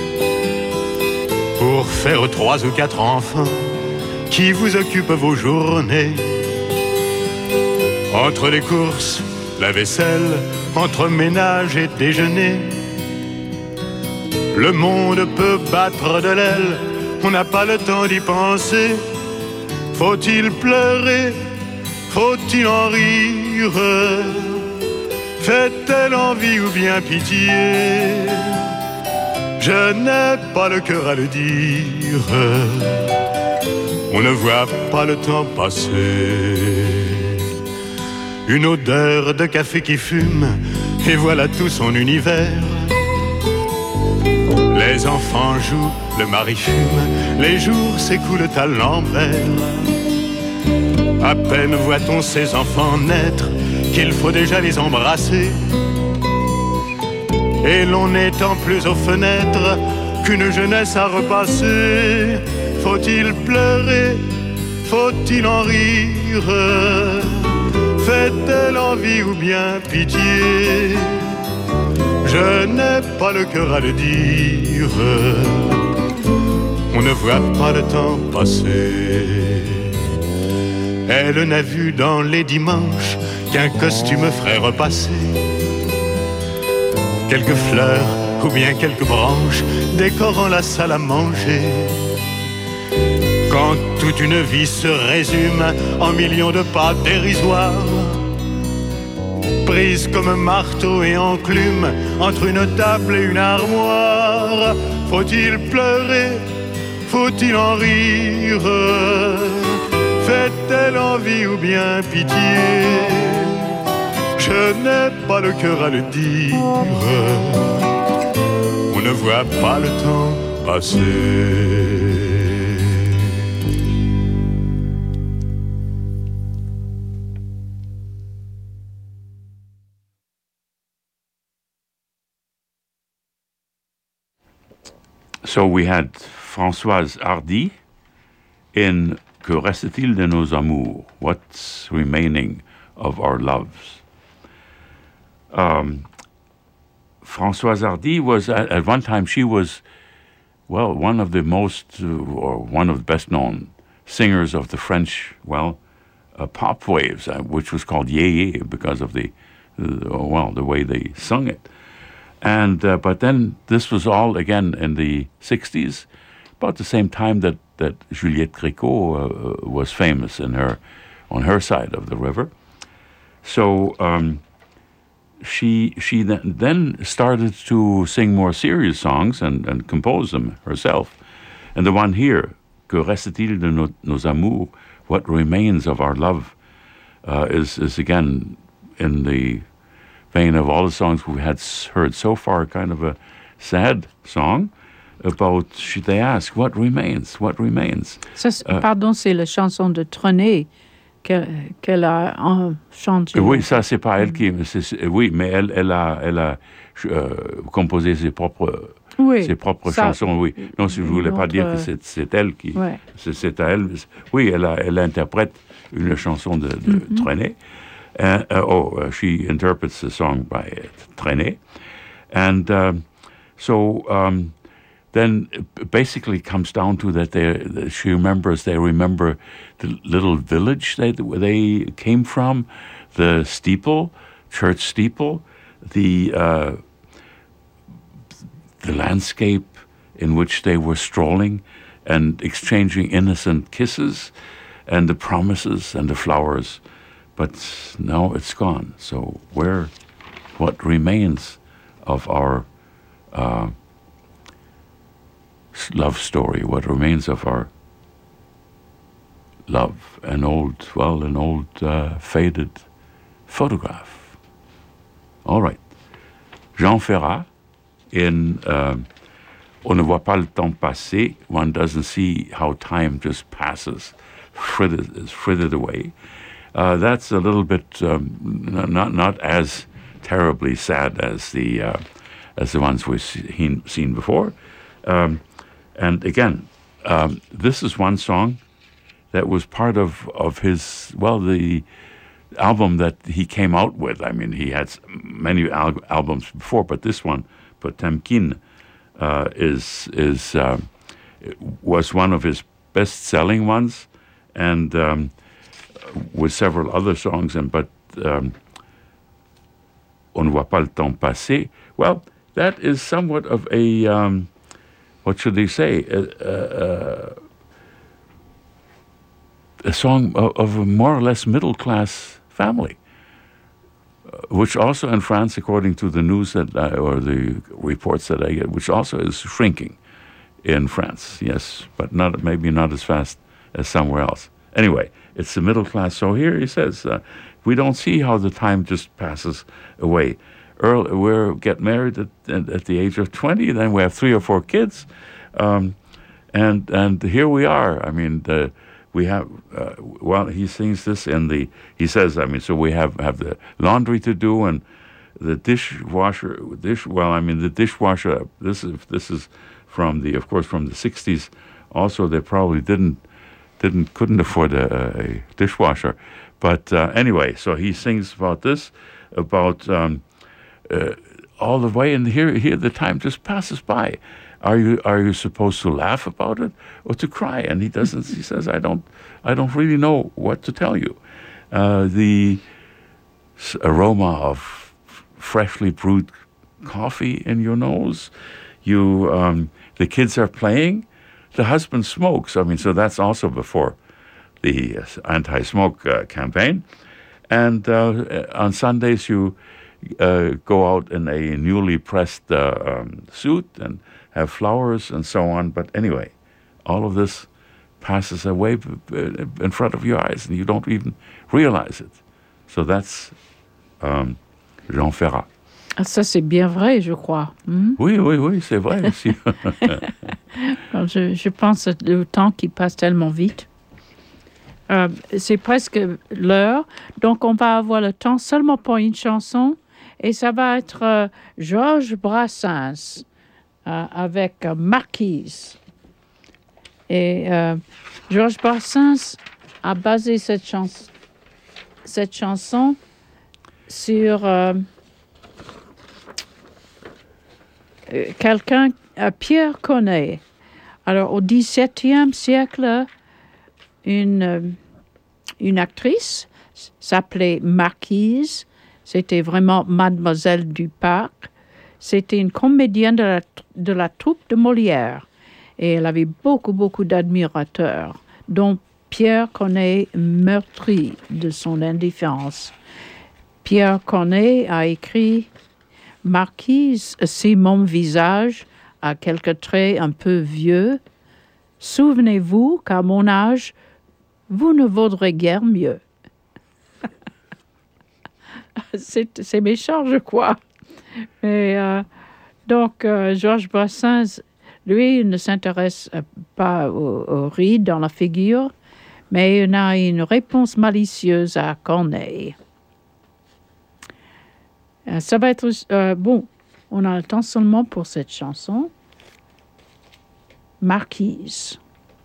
pour faire trois ou quatre enfants qui vous occupent vos journées. Entre les courses, la vaisselle, entre ménage et déjeuner, le monde peut battre de l'aile, on n'a pas le temps d'y penser. Faut-il pleurer? Faut-il en rire? Fait-elle envie ou bien pitié? Je n'ai pas le cœur à le dire. On ne voit pas le temps passer. Une odeur de café qui fume, et voilà tout son univers. Les enfants jouent, le mari fume, les jours s'écoulent à l'envers. À peine voit-on ces enfants naître qu'il faut déjà les embrasser. Et l'on n'étend plus aux fenêtres qu'une jeunesse à repasser. Faut-il pleurer? Faut-il en rire? Fait-elle envie ou bien pitié? Je n'ai pas le cœur à le dire. On ne voit pas le temps passer. Elle n'a vu dans les dimanches qu'un costume ferait repasser quelques fleurs ou bien quelques branches décorant la salle à manger. Quand toute une vie se résume en millions de pas dérisoires, prises comme un marteau et enclume entre une table et une armoire. Faut-il pleurer? Faut-il en rire? Fait-elle envie ou bien pitié? Je n'ai pas le cœur à le dire. On ne voit pas le temps passer. So we had Françoise Hardy in Que reste-t-il de nos amours? What's remaining of our loves? Um, Françoise Hardy was, at, at one time, she was, well, one of the most, uh, or one of the best-known singers of the French, well, uh, pop waves, uh, which was called Yé Yé because of the, uh, well, the way they sung it. And, uh, but then this was all, again, in the sixties, about the same time that that Juliette Gréco uh, was famous in her, on her side of the river. So um, she she then, then started to sing more serious songs and, and compose them herself. And the one here, Que reste-t-il de nos, nos amours? What remains of our love? Uh, is is again in the vein of all the songs we had heard so far, kind of a sad song. About, they ask, what remains? What remains? Ça, uh, pardon, c'est la chanson de Trenet que, qu'elle a en chantée. Oui, ça, c'est pas elle qui... C'est, oui, mais elle, elle a, elle a euh, composé ses propres oui, ses propres ça, chansons, oui. Non, si je ne voulais pas dire que c'est, c'est elle qui... Ouais. C'est, c'est à elle. Oui, elle, a, elle interprète une chanson de, de mm-hmm. Trenet. Uh, uh, oh, uh, she interprets a song by uh, Trenet. And um, so um, then it basically comes down to that they, she remembers, they remember the little village they, where they came from, the steeple, church steeple, the uh, the landscape in which they were strolling and exchanging innocent kisses and the promises and the flowers. But now it's gone. So where, what remains of our uh, love story? What remains of our love? An old, well, an old uh, faded photograph. All right. Jean Ferrat in uh, On ne voit pas le temps passer. One doesn't see how time just passes, frittered, is frittered away. Uh, that's a little bit um, not not as terribly sad as the uh, as the ones we've seen, seen before. Um, and again, um, this is one song that was part of, of his, well, the album that he came out with. I mean, he had many al- albums before, but this one, Potemkin, uh, is is uh, was one of his best-selling ones, and um, with several other songs. And but um, On ne voit pas le temps passer. Well, that is somewhat of a um, what should they say? A, a, a song of, of a more or less middle-class family, uh, which also in France, according to the news that I, or the reports that I get, which also is shrinking in France. Yes, but not maybe not as fast as somewhere else. Anyway, it's the middle class. So here he says, uh, we don't see how the time just passes away. Earl, we get married at, at, at the age of twenty, then we have three or four kids, um, and and here we are. I mean, the, we have. Uh, well, he sings this in the. He says, I mean, so we have, have the laundry to do and the dishwasher. Dish. Well, I mean, the dishwasher. This is this is from the, of course, from the sixties. Also, they probably didn't didn't couldn't afford a, a dishwasher, but uh, anyway, so he sings about this, about. Um, Uh, all the way, and here, here the time just passes by. Are you are you supposed to laugh about it or to cry? And he doesn't. He says, "I don't, I don't really know what to tell you." Uh, the aroma of freshly brewed coffee in your nose. You, um, the kids are playing. The husband smokes. I mean, so that's also before the anti-smoke uh, campaign. And uh, on Sundays, you. Uh, go out in a newly pressed uh, um, suit and have flowers and so on. But anyway, all of this passes away in front of your eyes and you don't even realize it. So that's um, Jean Ferrat. Ça, c'est bien vrai, je crois. Hmm? Oui, oui, oui, c'est vrai aussi. je, je pense au temps qui passe tellement vite. Euh, c'est presque l'heure. Donc, on va avoir le temps seulement pour une chanson. Et ça va être euh, Georges Brassens euh, avec euh, Marquise. Et euh, Georges Brassens a basé cette, chans- cette chanson sur euh, euh, quelqu'un, euh, Pierre Corneille. Alors, au dix-septième siècle, une, euh, une actrice s'appelait Marquise. C'était vraiment Mademoiselle du Parc. C'était une comédienne de la, de la troupe de Molière. Et elle avait beaucoup, beaucoup d'admirateurs, dont Pierre Corneille, meurtri de son indifférence. Pierre Corneille a écrit « Marquise, si mon visage a quelques traits un peu vieux, souvenez-vous qu'à mon âge, vous ne vaudrez guère mieux. » C'est, c'est méchant, je crois. Mais, euh, donc, euh, Georges Brassens, lui, ne s'intéresse pas aux, aux rides dans la figure, mais il a une réponse malicieuse à Corneille. Euh, ça va être... Euh, bon, on a le temps seulement pour cette chanson. Marquise.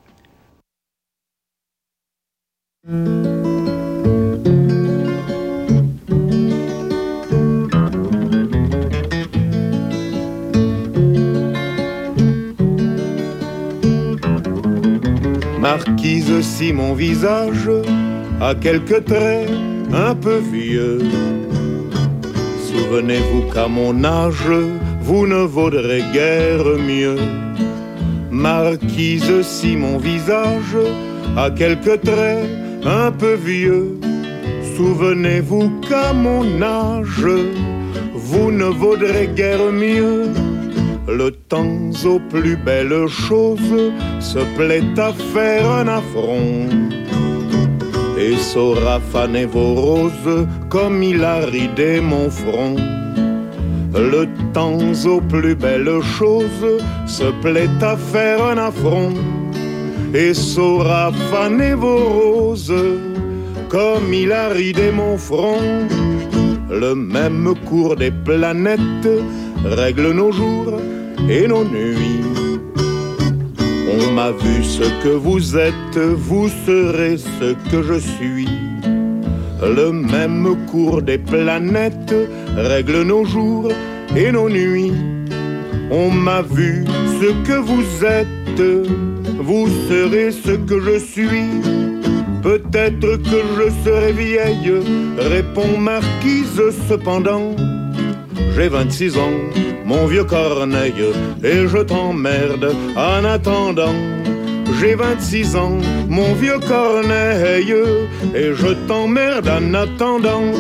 Marquise, si mon visage a quelques traits un peu vieux, souvenez-vous qu'à mon âge, vous ne vaudrez guère mieux. Marquise, si mon visage a quelques traits un peu vieux, souvenez-vous qu'à mon âge, vous ne vaudrez guère mieux. Le temps aux plus belles choses se plaît à faire un affront et saura faner vos roses comme il a ridé mon front. Le temps aux plus belles choses se plaît à faire un affront et saura faner vos roses comme il a ridé mon front. Le même cours des planètes règle nos jours et nos nuits. On m'a vu ce que vous êtes, vous serez ce que je suis. Le même cours des planètes règle nos jours et nos nuits. On m'a vu ce que vous êtes, vous serez ce que je suis. Peut-être que je serai vieille, répond Marquise cependant. J'ai vingt-six ans, mon vieux Corneille, et je t'emmerde en attendant. J'ai vingt-six ans, mon vieux Corneille, et je t'emmerde en attendant.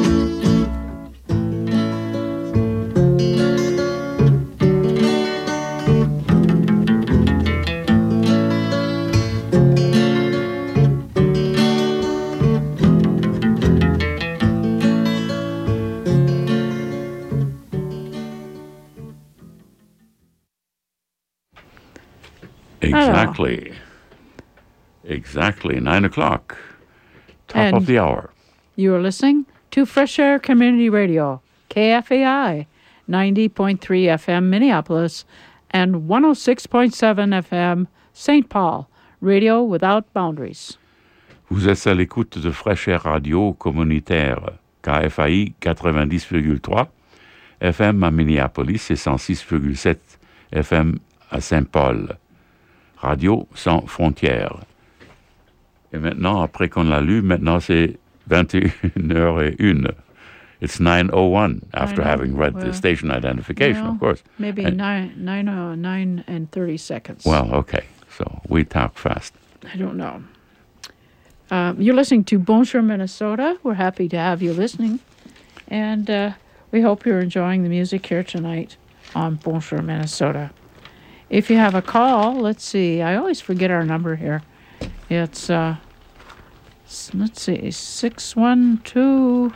Exactly. Exactly. Nine o'clock. Top of the hour. You are listening to Fresh Air Community Radio, K F A I, ninety point three F M Minneapolis and one oh six point seven F M Saint Paul, Radio Without Boundaries. Vous êtes à l'écoute de Fresh Air Radio communautaire, K F A I quatre-vingt-dix virgule trois F M à Minneapolis et cent six virgule sept F M à Saint-Paul. Radio sans frontières. Et maintenant, après qu'on l'a lu, maintenant c'est vingt et une heures zéro un. It's nine oh one after having read well, the station identification, well, of course. Maybe and, nine, nine, oh, nine and thirty seconds. Well, okay. So we talk fast. I don't know. Um, you're listening to Bonjour Minnesota. We're happy to have you listening. And uh, we hope you're enjoying the music here tonight on Bonjour Minnesota. If you have a call, let's see. I always forget our number here. It's, uh, let's see, six one two,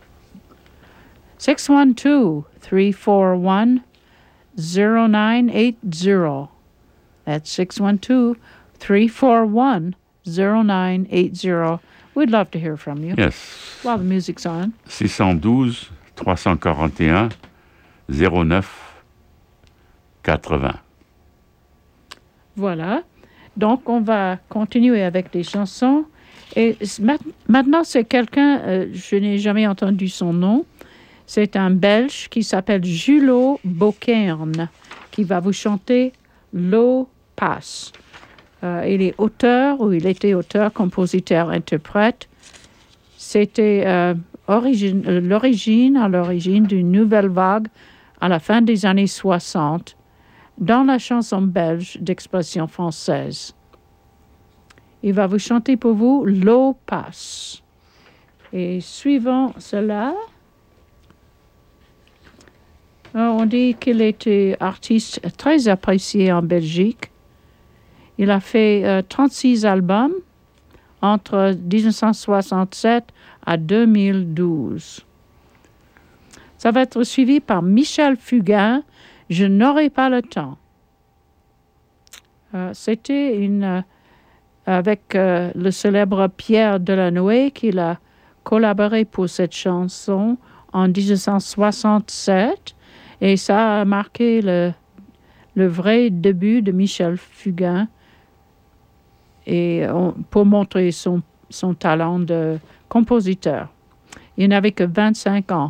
six one two, three four one, zero nine eight zero. That's six one two, three four one, zero nine eight zero. We'd love to hear from you. Yes. While the music's on. six one two, three four one, zero nine eight zero. Voilà. Donc, on va continuer avec des chansons. Et maintenant, c'est quelqu'un, euh, je n'ai jamais entendu son nom. C'est un Belge qui s'appelle Julot Beaucairn, qui va vous chanter L'eau passe. Euh, il est auteur, ou il était auteur, compositeur, interprète. C'était euh, origine, euh, l'origine, à l'origine d'une nouvelle vague à la fin des années soixante. Dans la chanson belge d'expression française. Il va vous chanter pour vous « L'eau passe ». Et suivant cela, on dit qu'il était artiste très apprécié en Belgique. Il a fait euh, trente-six albums entre dix-neuf cent soixante-sept à deux mille douze. Ça va être suivi par Michel Fugain, « Je n'aurai pas le temps ». Euh, c'était une, euh, avec euh, le célèbre Pierre Delanoë qu'il a collaboré pour cette chanson en dix-neuf cent soixante-sept et ça a marqué le, le vrai début de Michel Fugain et on, pour montrer son, son talent de compositeur. Il n'avait que vingt-cinq ans.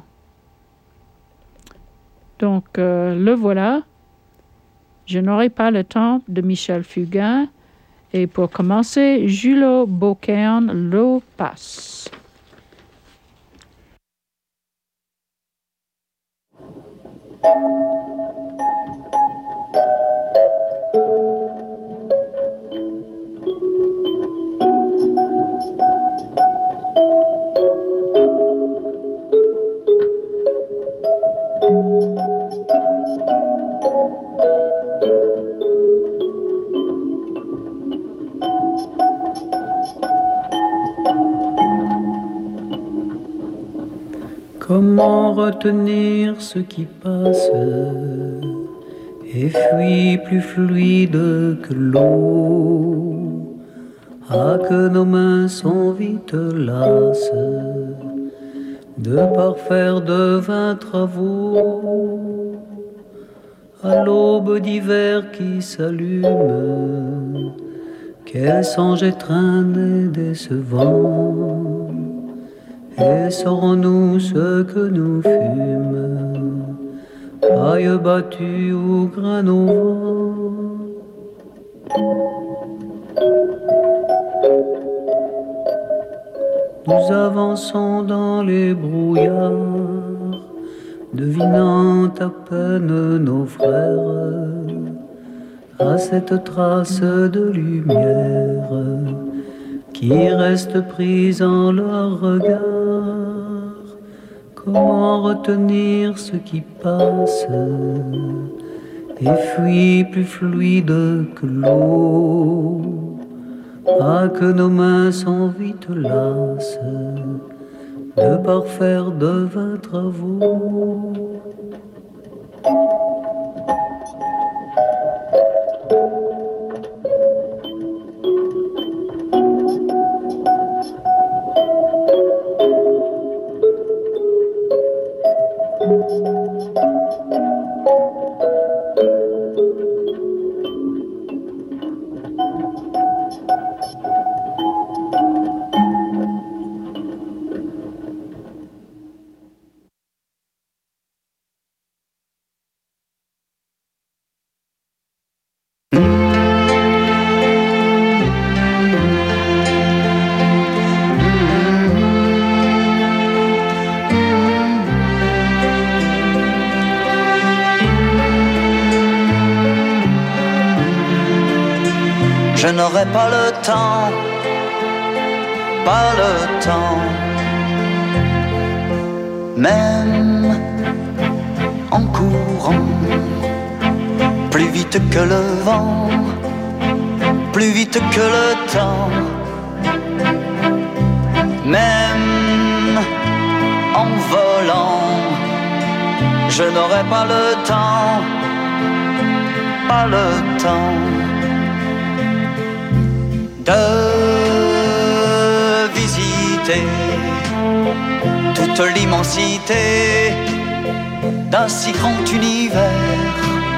Donc, euh, le voilà. Je n'aurai pas le temps de Michel Fugain. Et pour commencer, Julio Bocán Lo Paz. Comment retenir ce qui passe et fuit plus fluide que l'eau? Ah, que nos mains sont vite lasses de parfaire de vains travaux. À l'aube d'hiver qui s'allume, quel songe étreint et décevant. Et saurons-nous ce que nous fûmes, paille battue ou grain au vent? Nous avançons dans les brouillards, devinant à peine nos frères, à cette trace de lumière qui reste prise en leur regard. Comment retenir ce qui passe et fuit plus fluide que l'eau? Ah, que nos mains sont vite lasses de parfaire de vains travaux. Je n'aurai pas le temps, pas le temps, même en courant, plus vite que le vent, plus vite que le temps, même en volant, je n'aurai pas le temps, pas le temps de visiter toute l'immensité d'un si grand univers.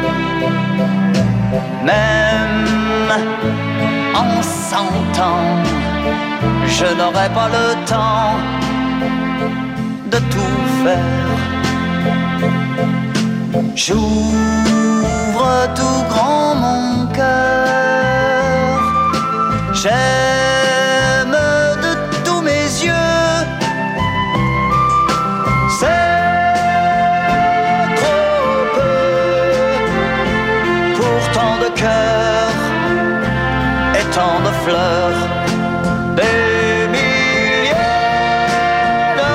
Même en cent ans, je n'aurai pas le temps de tout faire. J'ouvre tout grand mon cœur, j'aime de tous mes yeux. C'est trop peu pour tant de cœurs et tant de fleurs. Des milliers de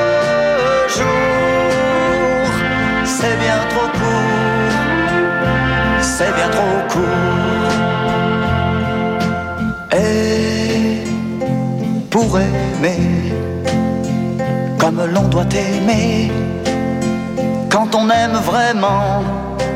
jours, c'est bien trop court, c'est bien trop court. Et pour aimer comme l'on doit aimer, quand on aime vraiment,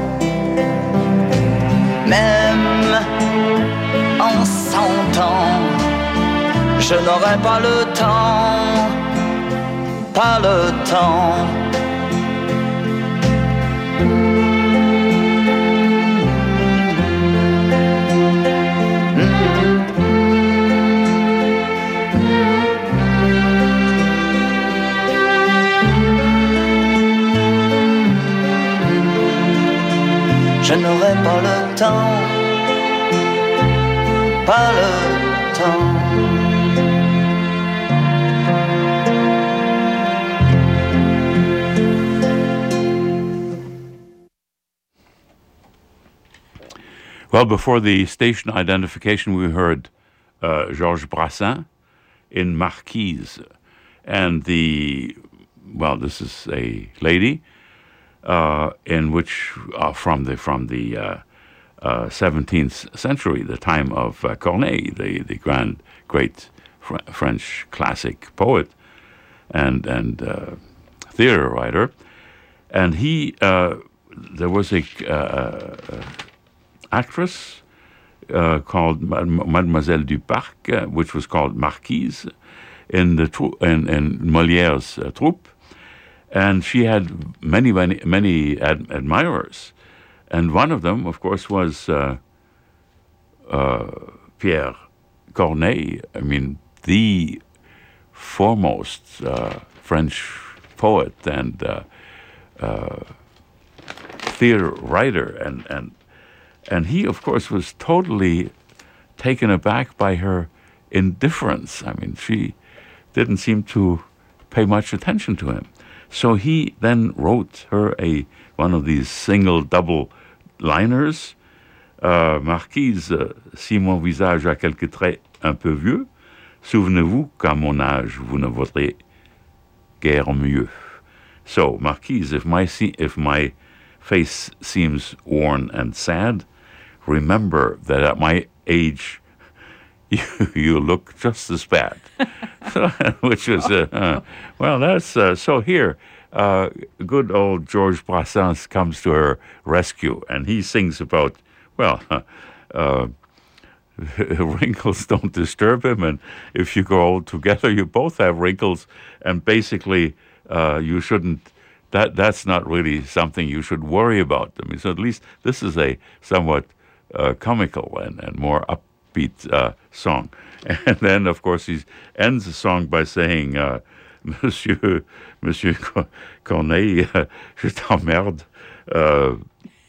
même en cent ans, je n'aurai pas le temps, pas le temps je n'aurai pas le temps, pas le temps. Well, before the station identification, we heard uh, Georges Brassens in Marquise. And the, well, this is a lady uh, in which, uh, from the from the uh, uh, seventeenth century, the time of uh, Corneille, the, the grand, great Fr- French classic poet and, and uh, theater writer. And he, uh, there was a... Uh, actress uh, called Mademoiselle du Parc, uh, which was called Marquise, in the tru- in, in Molière's uh, troupe, and she had many, many, many ad- admirers, and one of them, of course, was uh, uh, Pierre Corneille. I mean, the foremost uh, French poet and uh, uh, theater writer, and and. And he, of course, was totally taken aback by her indifference. I mean, she didn't seem to pay much attention to him. So he then wrote her a one of these single, double liners. Uh, Marquise, si mon visage a quelques traits un peu vieux, souvenez-vous qu'à mon âge, vous ne vaudrez guère mieux. So, Marquise, if my if my face seems worn and sad, remember that at my age, you, you look just as bad. Which was, uh, uh, well, that's, uh, so here, uh, good old Georges Brassens comes to her rescue, and he sings about, well, uh, uh, wrinkles don't disturb him, and if you grow old together, you both have wrinkles, and basically, uh, you shouldn't, that that's not really something you should worry about. I mean, so at least this is a somewhat Uh, comical and, and more upbeat uh, song. And then, of course, he ends the song by saying, uh, Monsieur, Monsieur Corneille, uh, je t'emmerde uh,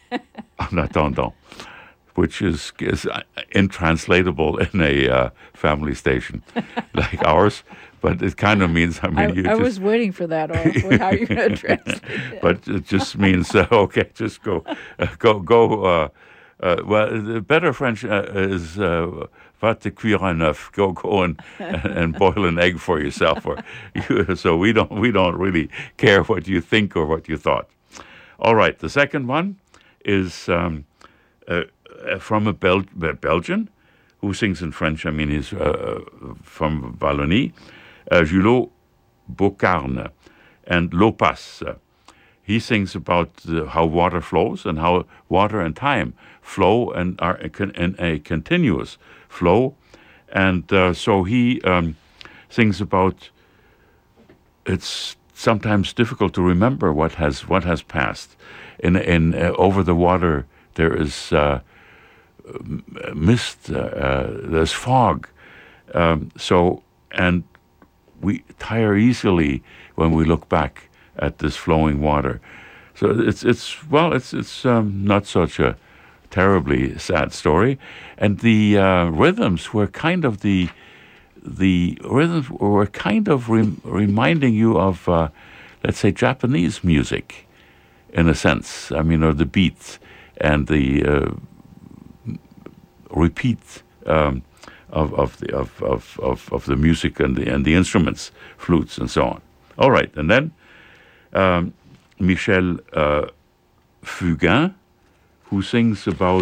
en attendant, which is, is intranslatable in a uh, family station like ours. But it kind of means, I mean, I, you I just, was waiting for that. Or how are you going to translate it? But it just means, uh, okay, just go, uh, go, go, uh, Uh, well, the better French uh, is uh, va te cuire un œuf. Go, go and, and, and boil an egg for yourself. Or you, so we don't we don't really care what you think or what you thought. All right, the second one is um, uh, from a Bel- Belgian who sings in French. I mean, he's uh, from Wallonie, uh, Julot Bocarne, and Lopas. Uh, He sings about uh, how water flows and how water and time flow and are in a continuous flow. And uh, so he um, sings about it's sometimes difficult to remember what has what has passed. In in uh, over the water there is uh, mist, uh, uh, there's fog. Um, so and we tire easily when we look back at this flowing water. So it's it's well it's it's um, not such a terribly sad story, and the uh, rhythms were kind of the the rhythms were kind of re- reminding you of uh, let's say Japanese music, in a sense. I mean, or the beat and the uh, repeat um, of of the of, of, of, of the music and the and the instruments, flutes and so on. All right, and then um, Michel uh, Fugain, who sings about,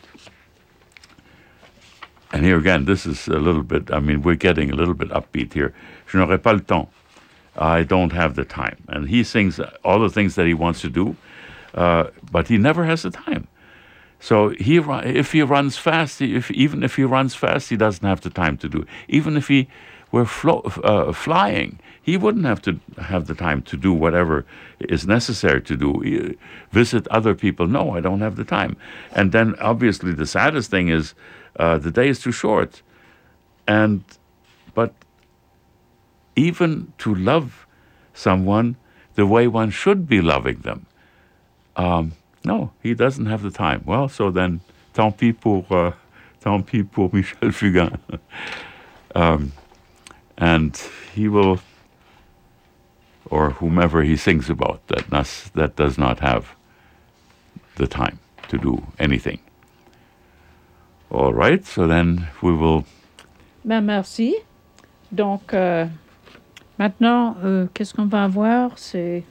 and here again, this is a little bit, I mean, we're getting a little bit upbeat here. Je n'aurai pas le temps. I don't have the time. And he sings all the things that he wants to do, uh, but he never has the time. So he, if he runs fast, if even if he runs fast, he doesn't have the time to do it. Even if he were flo- uh, flying, he wouldn't have to have the time to do whatever is necessary to do. Visit other people. No, I don't have the time. And then obviously the saddest thing is uh, the day is too short. And but even to love someone the way one should be loving them, um, No, he doesn't have the time. Well, so then, tant pis pour, uh, tant pis pour Michel Fugain. um, and he will, or whomever he sings about, that, nas, that does not have the time to do anything. All right, so then we will... Ben, merci. Donc, euh, maintenant, euh, qu'est-ce qu'on va avoir? C'est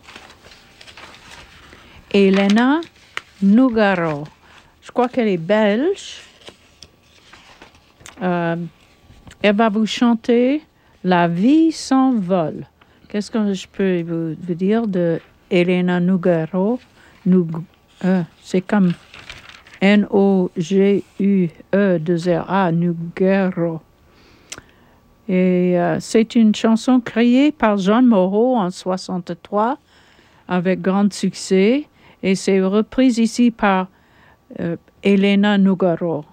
Elena Nougaro. Je crois qu'elle est belge. Euh, elle va vous chanter La vie s'envole. Qu'est-ce que je peux vous, vous dire de Elena Nougaro? Noug, euh, c'est comme N O G U E deux R A, Nougaro. Et euh, c'est une chanson créée par Jean Moreau en soixante-trois avec grand succès. Et c'est reprise ici par euh, Elena Nougaro.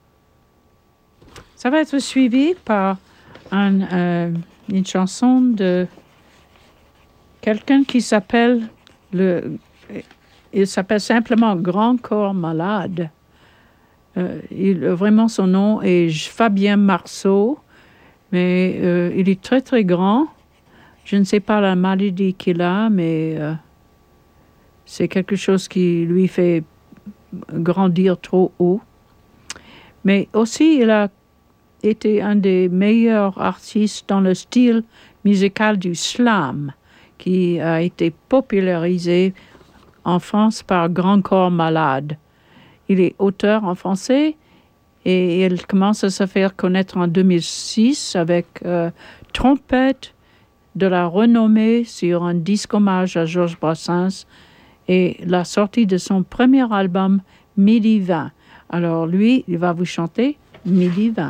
Ça va être suivi par un, euh, une chanson de quelqu'un qui s'appelle le, il s'appelle simplement Grand Corps Malade. Euh, il, vraiment son nom est Fabien Marceau, mais euh, il est très très grand. Je ne sais pas la maladie qu'il a, mais euh, c'est quelque chose qui lui fait grandir trop haut. Mais aussi, il a été un des meilleurs artistes dans le style musical du slam, qui a été popularisé en France par Grand Corps Malade. Il est auteur en français et il commence à se faire connaître en deux mille six avec euh, Trompette de la renommée sur un disque hommage à Georges Brassens et la sortie de son premier album Midi vingt. Alors lui, il va vous chanter Midi vingt.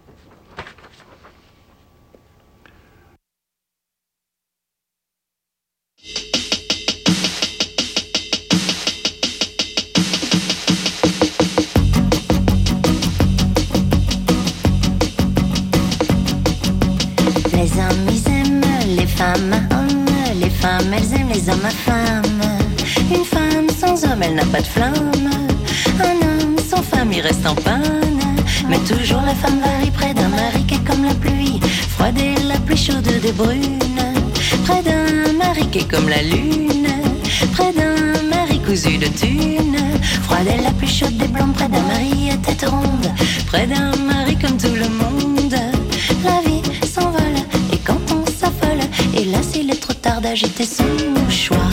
Les hommes, ils aiment les femmes à hommes, les femmes, elles aiment les hommes à femmes. Une femme sans homme, elle n'a pas de flamme. Un homme sans femme, il reste en panne. Mais toujours la femme varie près d'un mari qui est comme la pluie, froide et la plus chaude des brunes. Près d'un mari qui est comme la lune, près d'un mari cousu de thunes. Froide et la plus chaude des blondes, près d'un mari à tête ronde, près d'un mari comme tout le monde. La vie s'envole et quand on s'affole, hélas il est trop tard d'agiter son mouchoir.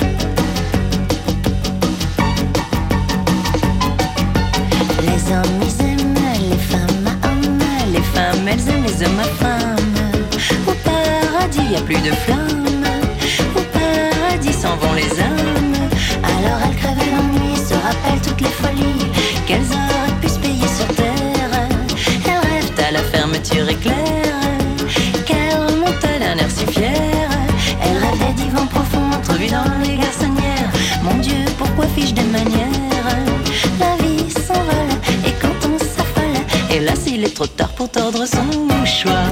Les hommes ils aiment les femmes à hommes, les femmes elles aiment les hommes à femmes. Au paradis y a plus de flammes, au paradis s'en vont les âmes. Alors elles crèvent d'ennui et se rappellent toutes les folies qu'elles auraient pu se payer sur terre. Elles rêvent à la fermeture éclair, qu'elles remontent d'un air si fier. Elles rêvent des divans profonds entrevus dans les garçonnières. Mon Dieu, pourquoi fiche des manières? La vie s'envole et quand on s'affole, hélas il est trop tard pour tordre son mouchoir.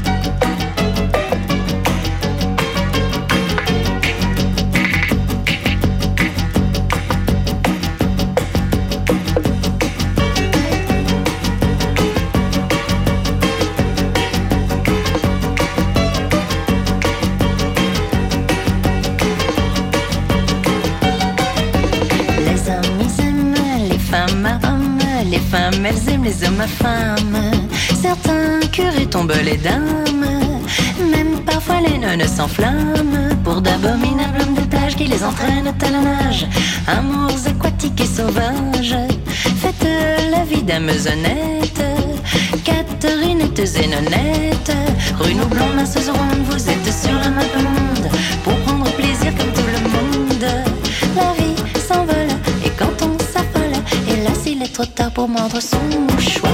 Les femmes, elles aiment les hommes à femmes. Certains curés tombent les dames, même parfois les nonnes s'enflamment pour d'abominables hommes de plage qui les entraînent à la nage. Amours aquatiques et sauvages, faites la vie dames honnêtes, Catherinettes et nonnettes, rue nous blondes, minces rondes, vous êtes sur la map monde pour prendre plaisir comme tout le monde. La vie s'envole et quand on s'affole, hélas il est trop tard pour mordre son mouchoir.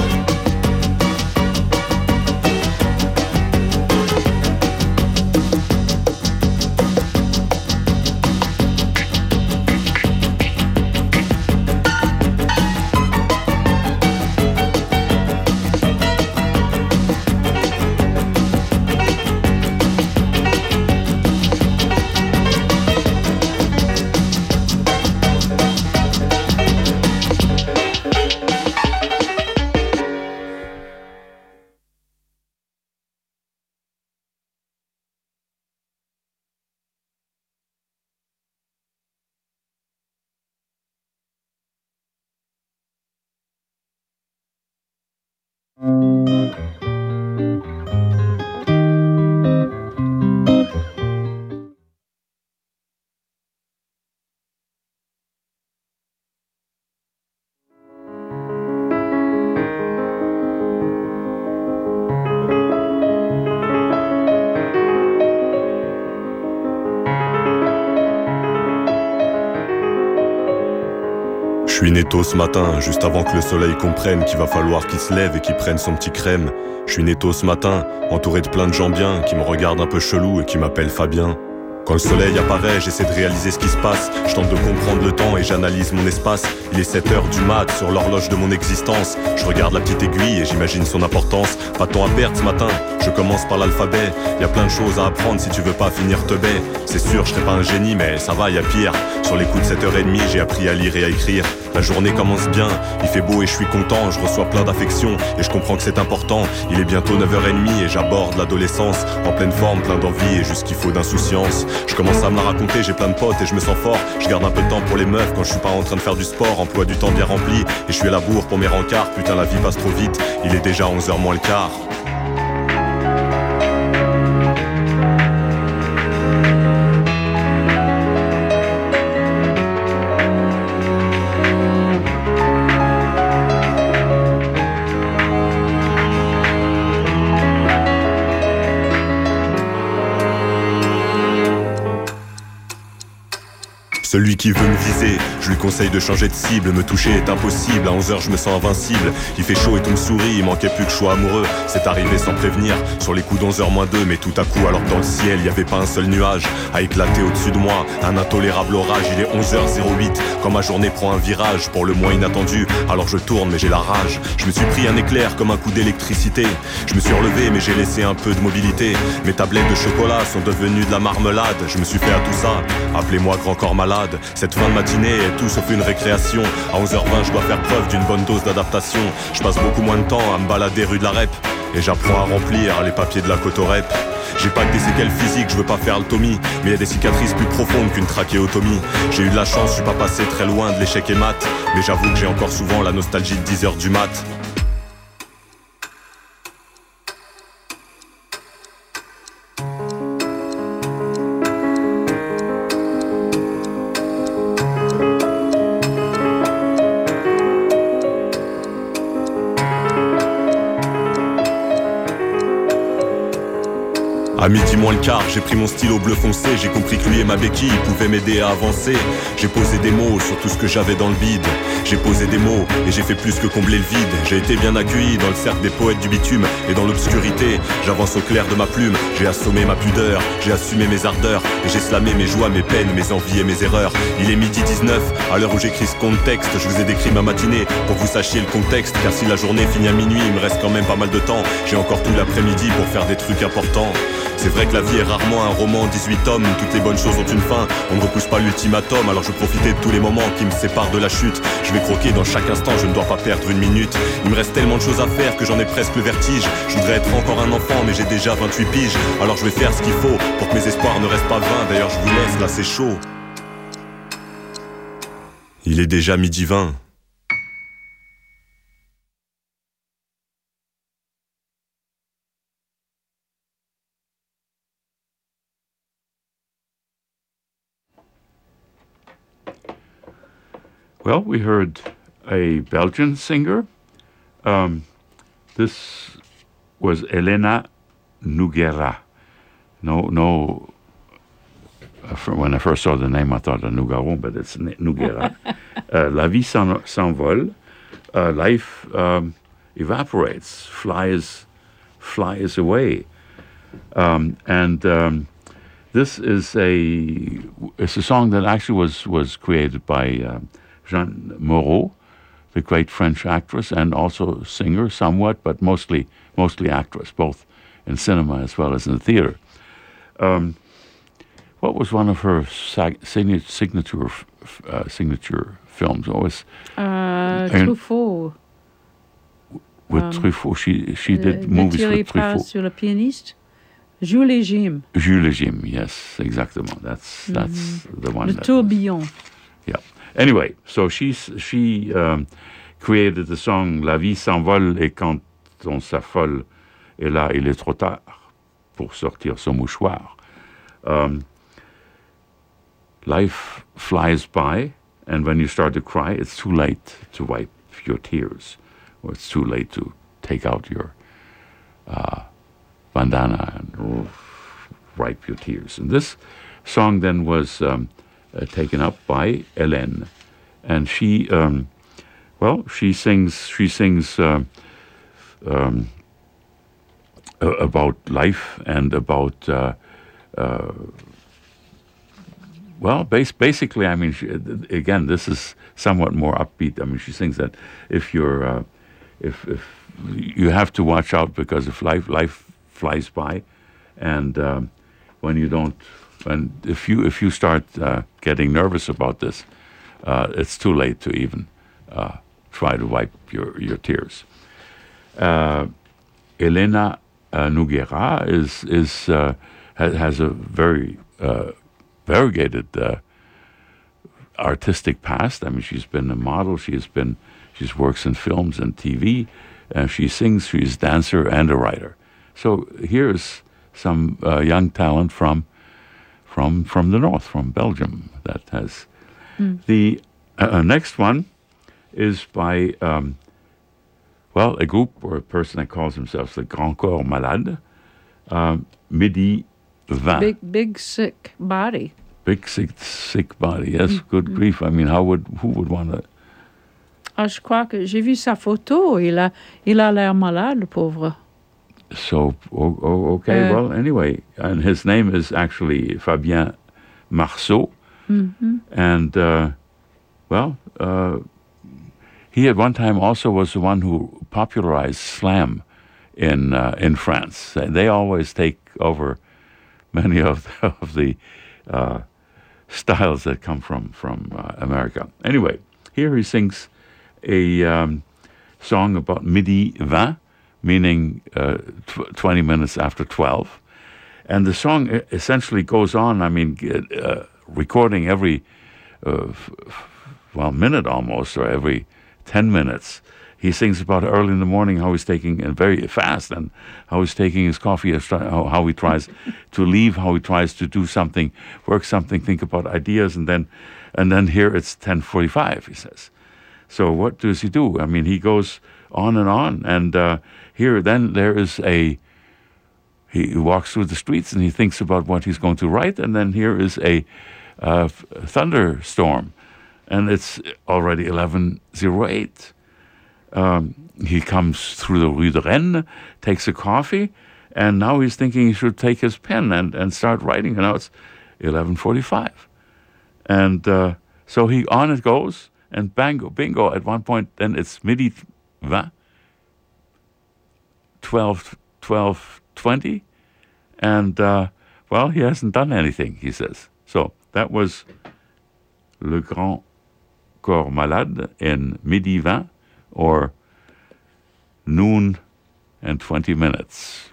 Je suis né tôt ce matin, juste avant que le soleil comprenne qu'il va falloir qu'il se lève et qu'il prenne son petit crème. Je suis né tôt ce matin, entouré de plein de gens bien, qui me regardent un peu chelou et qui m'appellent Fabien. Quand le soleil apparaît, j'essaie de réaliser ce qui se passe. Je tente de comprendre le temps et j'analyse mon espace. Il est sept heures du mat sur l'horloge de mon existence. Je regarde la petite aiguille et j'imagine son importance. Pas de temps à perdre ce matin, je commence par l'alphabet. Y a plein de choses à apprendre si tu veux pas finir teubé. C'est sûr, je serai pas un génie mais ça va, y a pire. Sur les coups de sept heures trente, j'ai appris à lire et à écrire. La journée commence bien, il fait beau et je suis content. Je reçois plein d'affection et je comprends que c'est important. Il est bientôt neuf heures trente et j'aborde l'adolescence. En pleine forme, plein d'envie et juste qu'il faut d'insouciance. Je commence à me la raconter, j'ai plein de potes et je me sens fort. Je garde un peu de temps pour les meufs quand je suis pas en train de faire du sport. Emploi du temps bien rempli et je suis à la bourre pour mes rencarts. Putain, la vie passe trop vite, il est déjà onze heures moins le quart. Celui qui veut me viser, je lui conseille de changer de cible. Me toucher est impossible, à onze heures je me sens invincible. Il fait chaud et tout me sourit, il manquait plus que je sois amoureux. C'est arrivé sans prévenir, sur les coups d'onze heures moins deux. Mais tout à coup alors que dans le ciel, il y avait pas un seul nuage a éclaté au-dessus de moi, un intolérable orage. Il est onze heures huit, quand ma journée prend un virage, pour le moins inattendu. Alors je tourne mais j'ai la rage, je me suis pris un éclair comme un coup d'électricité. Je me suis relevé mais j'ai laissé un peu de mobilité. Mes tablettes de chocolat sont devenues de la marmelade. Je me suis fait à tout ça, appelez-moi grand corps malade. Cette fin de matinée est tout sauf une récréation. À onze heures vingt je dois faire preuve d'une bonne dose d'adaptation. Je passe beaucoup moins de temps à me balader rue de la Rep et j'apprends à remplir les papiers de la Cotorep. J'ai pas que des séquelles physiques, je veux pas faire le Tommy, mais y a des cicatrices plus profondes qu'une trachéotomie. J'ai eu de la chance, je suis pas passé très loin de l'échec et mat, mais j'avoue que j'ai encore souvent la nostalgie de dix heures du mat. À midi moins le quart, j'ai pris mon stylo bleu foncé. J'ai compris que lui et ma béquille pouvaient m'aider à avancer. J'ai posé des mots sur tout ce que j'avais dans le vide. J'ai posé des mots et j'ai fait plus que combler le vide. J'ai été bien accueilli dans le cercle des poètes du bitume. Et dans l'obscurité, j'avance au clair de ma plume. J'ai assommé ma pudeur, j'ai assumé mes ardeurs. Et j'ai slamé mes joies, mes peines, mes envies et mes erreurs. Il est midi dix-neuf, à l'heure où j'écris ce contexte. Je vous ai décrit ma matinée pour que vous sachiez le contexte. Car si la journée finit à minuit, il me reste quand même pas mal de temps. J'ai encore tout l'après-midi pour faire des trucs importants. C'est vrai que la vie est rarement un roman en dix-huit tomes. Toutes les bonnes choses ont une fin, on ne repousse pas l'ultimatum. Alors je profitais de tous les moments qui me séparent de la chute. Je vais croquer dans chaque instant, je ne dois pas perdre une minute. Il me reste tellement de choses à faire que j'en ai presque le vertige. Je voudrais être encore un enfant mais j'ai déjà vingt-huit piges. Alors je vais faire ce qu'il faut pour que mes espoirs ne restent pas vains. D'ailleurs je vous laisse, là c'est chaud. Il est déjà midi vingt. Well, we heard a Belgian singer. Um, this was Elena Noguera. No, no. Uh, when I first saw the name, I thought of Nougaro, but it's Noguera. uh, La vie s'envole. Uh, life um, evaporates, flies, flies away, um, and. Um, This is a it's a song that actually was was created by uh, Jeanne Moreau, the great French actress and also singer, somewhat, but mostly mostly actress, both in cinema as well as in the theater. Um, what was one of her sag- signature uh, signature films? What was uh, Truffaut? With um, Truffaut, she she did movies with Truffaut. Sur le pianiste. Jules et Jim. Jules et Jim, yes, exactement. That's that's mm-hmm. the one. Le tourbillon. Yeah. Anyway, so she's she um, created the song "La vie s'envole" et quand on s'affole, et là, il est trop tard pour sortir son mouchoir. Um, life flies by, and when you start to cry, it's too late to wipe your tears, or it's too late to take out your uh, bandana and oh, wipe your tears. And this song then was um, uh, taken up by Hélène, and she, um, well, she sings, she sings uh, um, about life and about, uh, uh, well, bas- basically, I mean, she, again, this is somewhat more upbeat. I mean, she sings that if you're, uh, if if you have to watch out because if life life flies by, and um, when you don't, when if you if you start uh, getting nervous about this, uh, it's too late to even uh, try to wipe your your tears. Uh, Elena uh, Noguera is is uh, has, has a very uh, variegated uh, artistic past. I mean, she's been a model. She's been she's works in films and T V. Uh, she sings. She's a dancer and a writer. So here's some uh, young talent from from from the north, from Belgium. That has mm. the uh, next one is by um, well a group or a person that calls themselves the Grand Corps Malade. Um, Midi Vin. Big big sick body. Big sick sick body. Yes, mm. good mm. grief. I mean, how would who would want to? Ah, je crois que j'ai vu sa photo. Il a, il a l'air malade, le pauvre. So, oh, oh, okay, uh, well, anyway, and his name is actually Fabien Marceau. Mm-hmm. And, uh, well, uh, he at one time also was the one who popularized slam in uh, in France. They always take over many of the, of the uh, styles that come from, from uh, America. Anyway, here he sings a um, song about midi vingt, meaning uh, tw- twenty minutes after twelve. And the song essentially goes on, I mean, uh, recording every, uh, f- f- well, minute almost, or every ten minutes. He sings about early in the morning how he's taking, and very fast, and how he's taking his coffee, how, how he tries to leave, how he tries to do something, work something, think about ideas, and then, and then here it's ten forty-five, he says. So what does he do? I mean, he goes on and on, and uh, here then there is a, he walks through the streets and he thinks about what he's going to write, and then here is a uh, thunderstorm, and it's already eleven oh eight. Um, he comes through the Rue de Rennes, takes a coffee, and now he's thinking he should take his pen and, and start writing, and now it's eleven forty-five. And uh, so he on it goes, and bango, bingo, at one point, then it's midi vingt, twelve, twelve twenty, and, uh, well, he hasn't done anything, he says. So that was Le Grand Corps Malade in midi vingt, or noon and twenty minutes.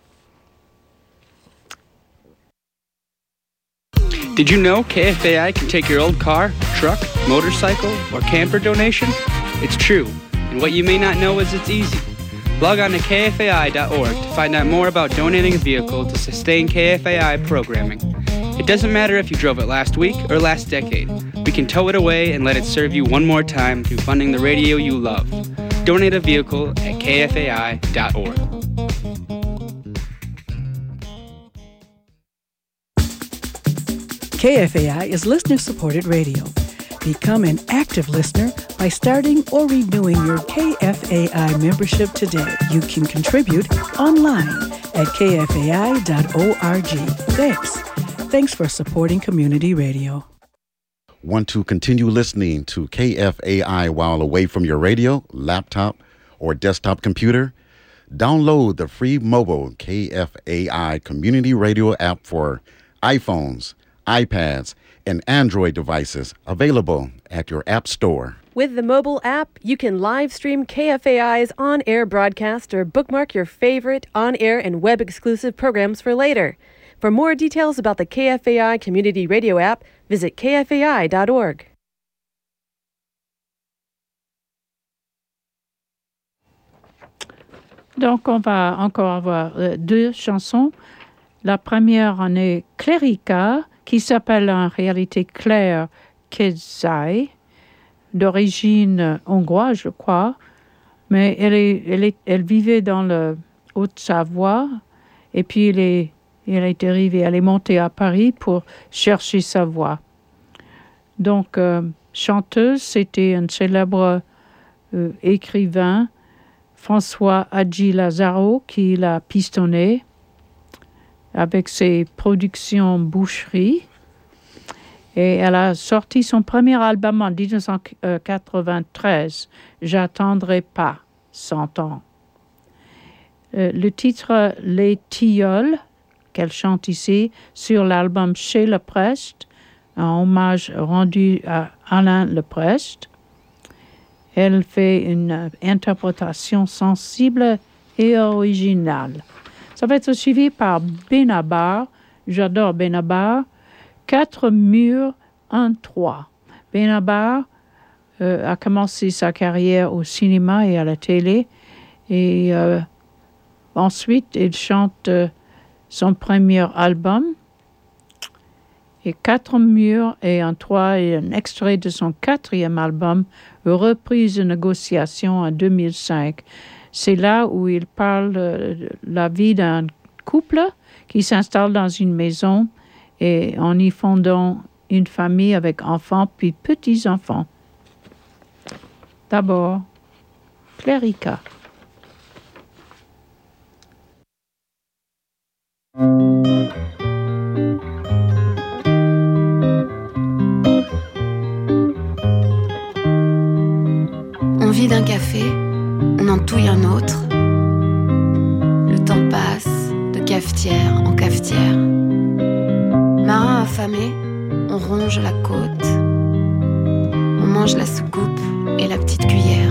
Did you know K F A I can take your old car, truck, motorcycle, or camper donation? It's true, and what you may not know is it's easy. Log on to K F A I dot org to find out more about donating a vehicle to sustain K F A I programming. It doesn't matter if you drove it last week or last decade. We can tow it away and let it serve you one more time through funding the radio you love. Donate a vehicle at K F A I dot org. K F A I is listener-supported radio. Become an active listener by starting or renewing your K F A I membership today. You can contribute online at K F A I dot org. Thanks. Thanks for supporting community radio. Want to continue listening to K F A I while away from your radio, laptop, or desktop computer? Download the free mobile K F A I community radio app for iPhones, iPads, and Android devices, available at your app store. With the mobile app, you can live stream K F A I's on-air broadcast or bookmark your favorite on-air and web-exclusive programs for later. For more details about the K F A I Community Radio app, visit K F A I dot org. Donc, on va encore avoir euh, deux chansons. La première en est Klerica, qui s'appelle en réalité Claire Kezai, d'origine hongroise, je crois. Mais elle, est, elle, est, elle vivait dans le Haute-Savoie. Et puis, elle est, elle est arrivée, elle est montée à Paris pour chercher sa voix. Donc, euh, chanteuse, c'était un célèbre euh, écrivain, François Hadji Lazaro, qui l'a pistonné avec ses productions boucherie. Et elle a sorti son premier album en dix-neuf cent quatre-vingt-treize, « J'attendrai pas cent ans ». Euh, le titre « Les Tilleuls » qu'elle chante ici sur l'album « Chez Leprest », un hommage rendu à Alain Leprest. Elle fait une interprétation sensible et originale. Ça va être suivi par Benabar. J'adore Benabar. Quatre murs, un toit. Benabar euh, a commencé sa carrière au cinéma et à la télé. Et euh, ensuite, il chante euh, son premier album. Et Quatre murs et un toit est un extrait de son quatrième album, Reprise de négociation en deux mille cinq. C'est là où il parle de la vie d'un couple qui s'installe dans une maison et en y fondant une famille avec enfants puis petits-enfants. D'abord, Klerica. On vit d'un café, on en touille un autre. Le temps passe de cafetière en cafetière. Marin affamé, on ronge la côte. On mange la soucoupe et la petite cuillère.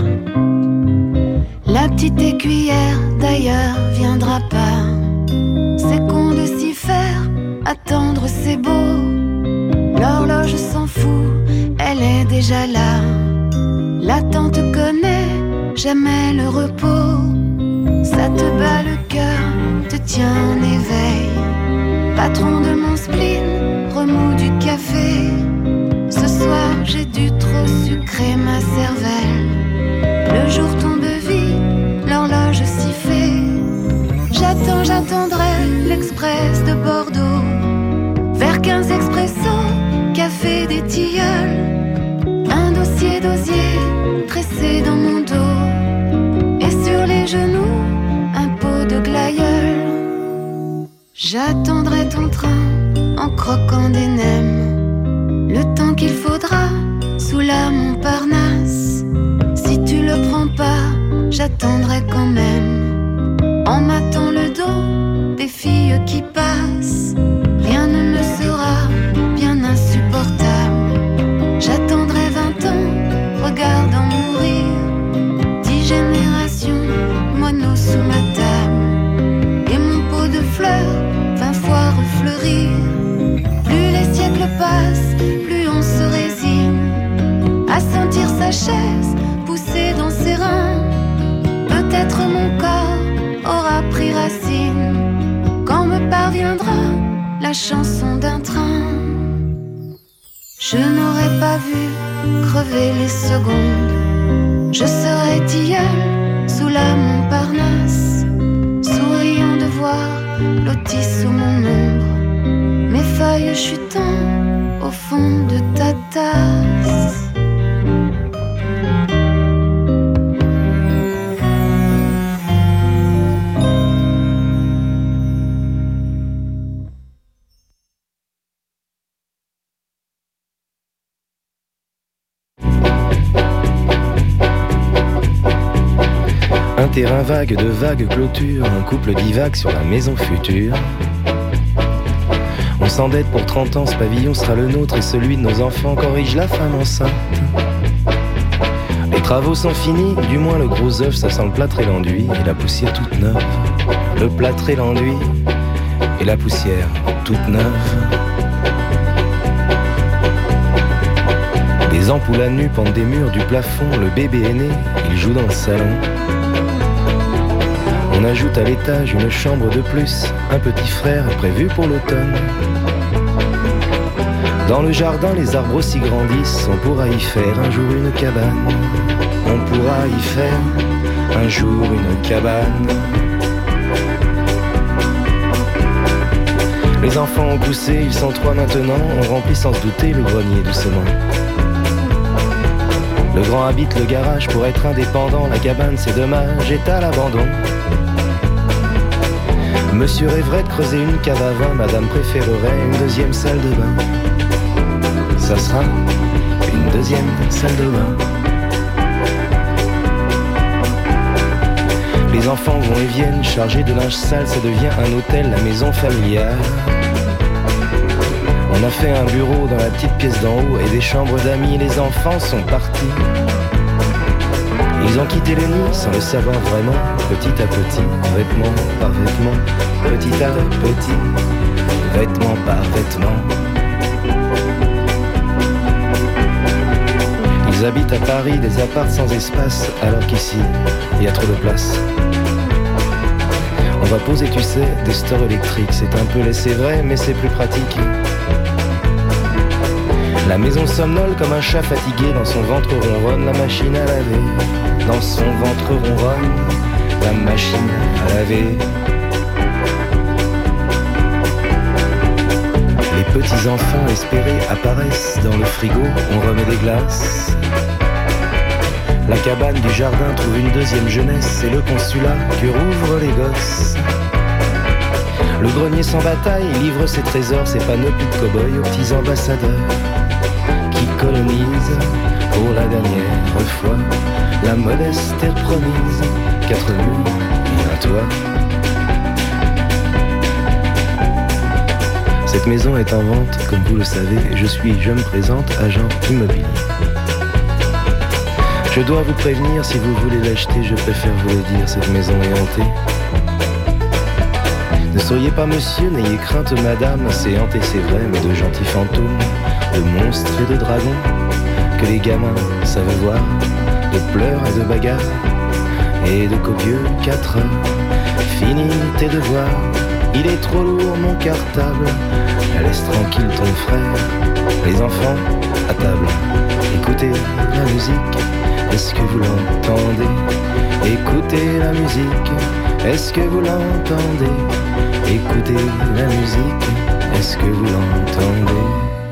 La petite écuyère d'ailleurs viendra pas. C'est con de s'y faire, attendre c'est beau. L'horloge s'en fout, elle est déjà là. L'attente connaît jamais le repos. Ça te bat le cœur, te tient en éveil. Patron de mon spleen, remous du café. Ce soir j'ai dû trop sucrer ma cervelle. Le jour tombe vite, l'horloge s'y fait. J'attends, j'attendrai l'express de Bordeaux. Vers quinze expresso, café des Tilleuls. Un dossier d'osier pressé dans mon dos. Et sur les genoux, un pot de glaïeul. J'attendrai ton train en croquant des nems. Le temps qu'il faudra sous la Montparnasse. Si tu le prends pas, j'attendrai quand même. En m'attend le dos des filles qui passent. Rien ne me sera bien insupportable. J'attendrai vingt ans, regardant mourir. Dix générations, mono sous ma table. Et mon pot de fleurs, vingt fois refleurir. Plus les siècles passent, plus on se résigne à sentir sa chaise pousser dans ses reins. Peut-être mon corps aura pris racine quand me parviendra la chanson d'un train. Je n'aurais pas vu crever les secondes. Je serais tilleul sous la Montparnasse, souriant de voir blotti sous mon ombre, mes feuilles chutant au fond de ta tasse. Un terrain vague de vagues clôtures, un couple divague sur la maison future. On s'endette pour trente ans, ce pavillon sera le nôtre et celui de nos enfants, corrige la femme enceinte. Les travaux sont finis, du moins le gros œuf, ça sent le plâtre et l'enduit et la poussière toute neuve. Le plâtre et l'enduit et la poussière toute neuve. Des ampoules à nu pendent des murs du plafond, le bébé est né, il joue dans le salon. On ajoute à l'étage une chambre de plus, un petit frère prévu pour l'automne. Dans le jardin, les arbres aussi grandissent, on pourra y faire un jour une cabane. On pourra y faire un jour une cabane. Les enfants ont poussé, ils sont trois maintenant, on remplit sans se douter le grenier doucement. Le grand habite le garage pour être indépendant, la cabane c'est dommage, est à l'abandon. Monsieur rêverait de creuser une cave à vin, madame préférerait une deuxième salle de bain. Ça sera une deuxième salle de bain. Les enfants vont et viennent, chargés de linge sale, ça devient un hôtel, la maison familiale. On a fait un bureau dans la petite pièce d'en haut et des chambres d'amis, les enfants sont partis. Ils ont quitté le nid sans le savoir vraiment, petit à petit, vêtement par vêtement, petit à petit, vêtement par vêtement. Ils habitent à Paris des apparts sans espace, alors qu'ici, il y a trop de place. On va poser, tu sais, des stores électriques, c'est un peu laissé vrai, mais c'est plus pratique. La maison somnole comme un chat fatigué, dans son ventre ronronne la machine à laver. Dans son ventre ronronne la machine à laver. Les petits enfants espérés apparaissent dans le frigo, on remet des glaces. La cabane du jardin trouve une deuxième jeunesse, c'est le consulat que rouvrent les gosses. Le grenier sans bataille livre ses trésors, ses panoplies de cow-boys aux petits ambassadeurs qui colonisent pour la dernière fois la modeste terre promise, quatre murs et un toit. Cette maison est en vente, comme vous le savez, je suis, je me présente, agent immobilier. Je dois vous prévenir, si vous voulez l'acheter, je préfère vous le dire, cette maison est hantée. Ne soyez pas monsieur, n'ayez crainte madame, c'est hanté c'est vrai, mais de gentils fantômes, de monstres et de dragons, que les gamins savent voir, de pleurs et de bagarres, et de copieux quatre heures. Finis tes devoirs, il est trop lourd mon cartable, laisse tranquille ton frère, les enfants à table, écoutez la musique, est-ce que vous l'entendez? Écoutez la musique, est-ce que vous l'entendez? Écoutez la musique, est-ce que vous l'entendez?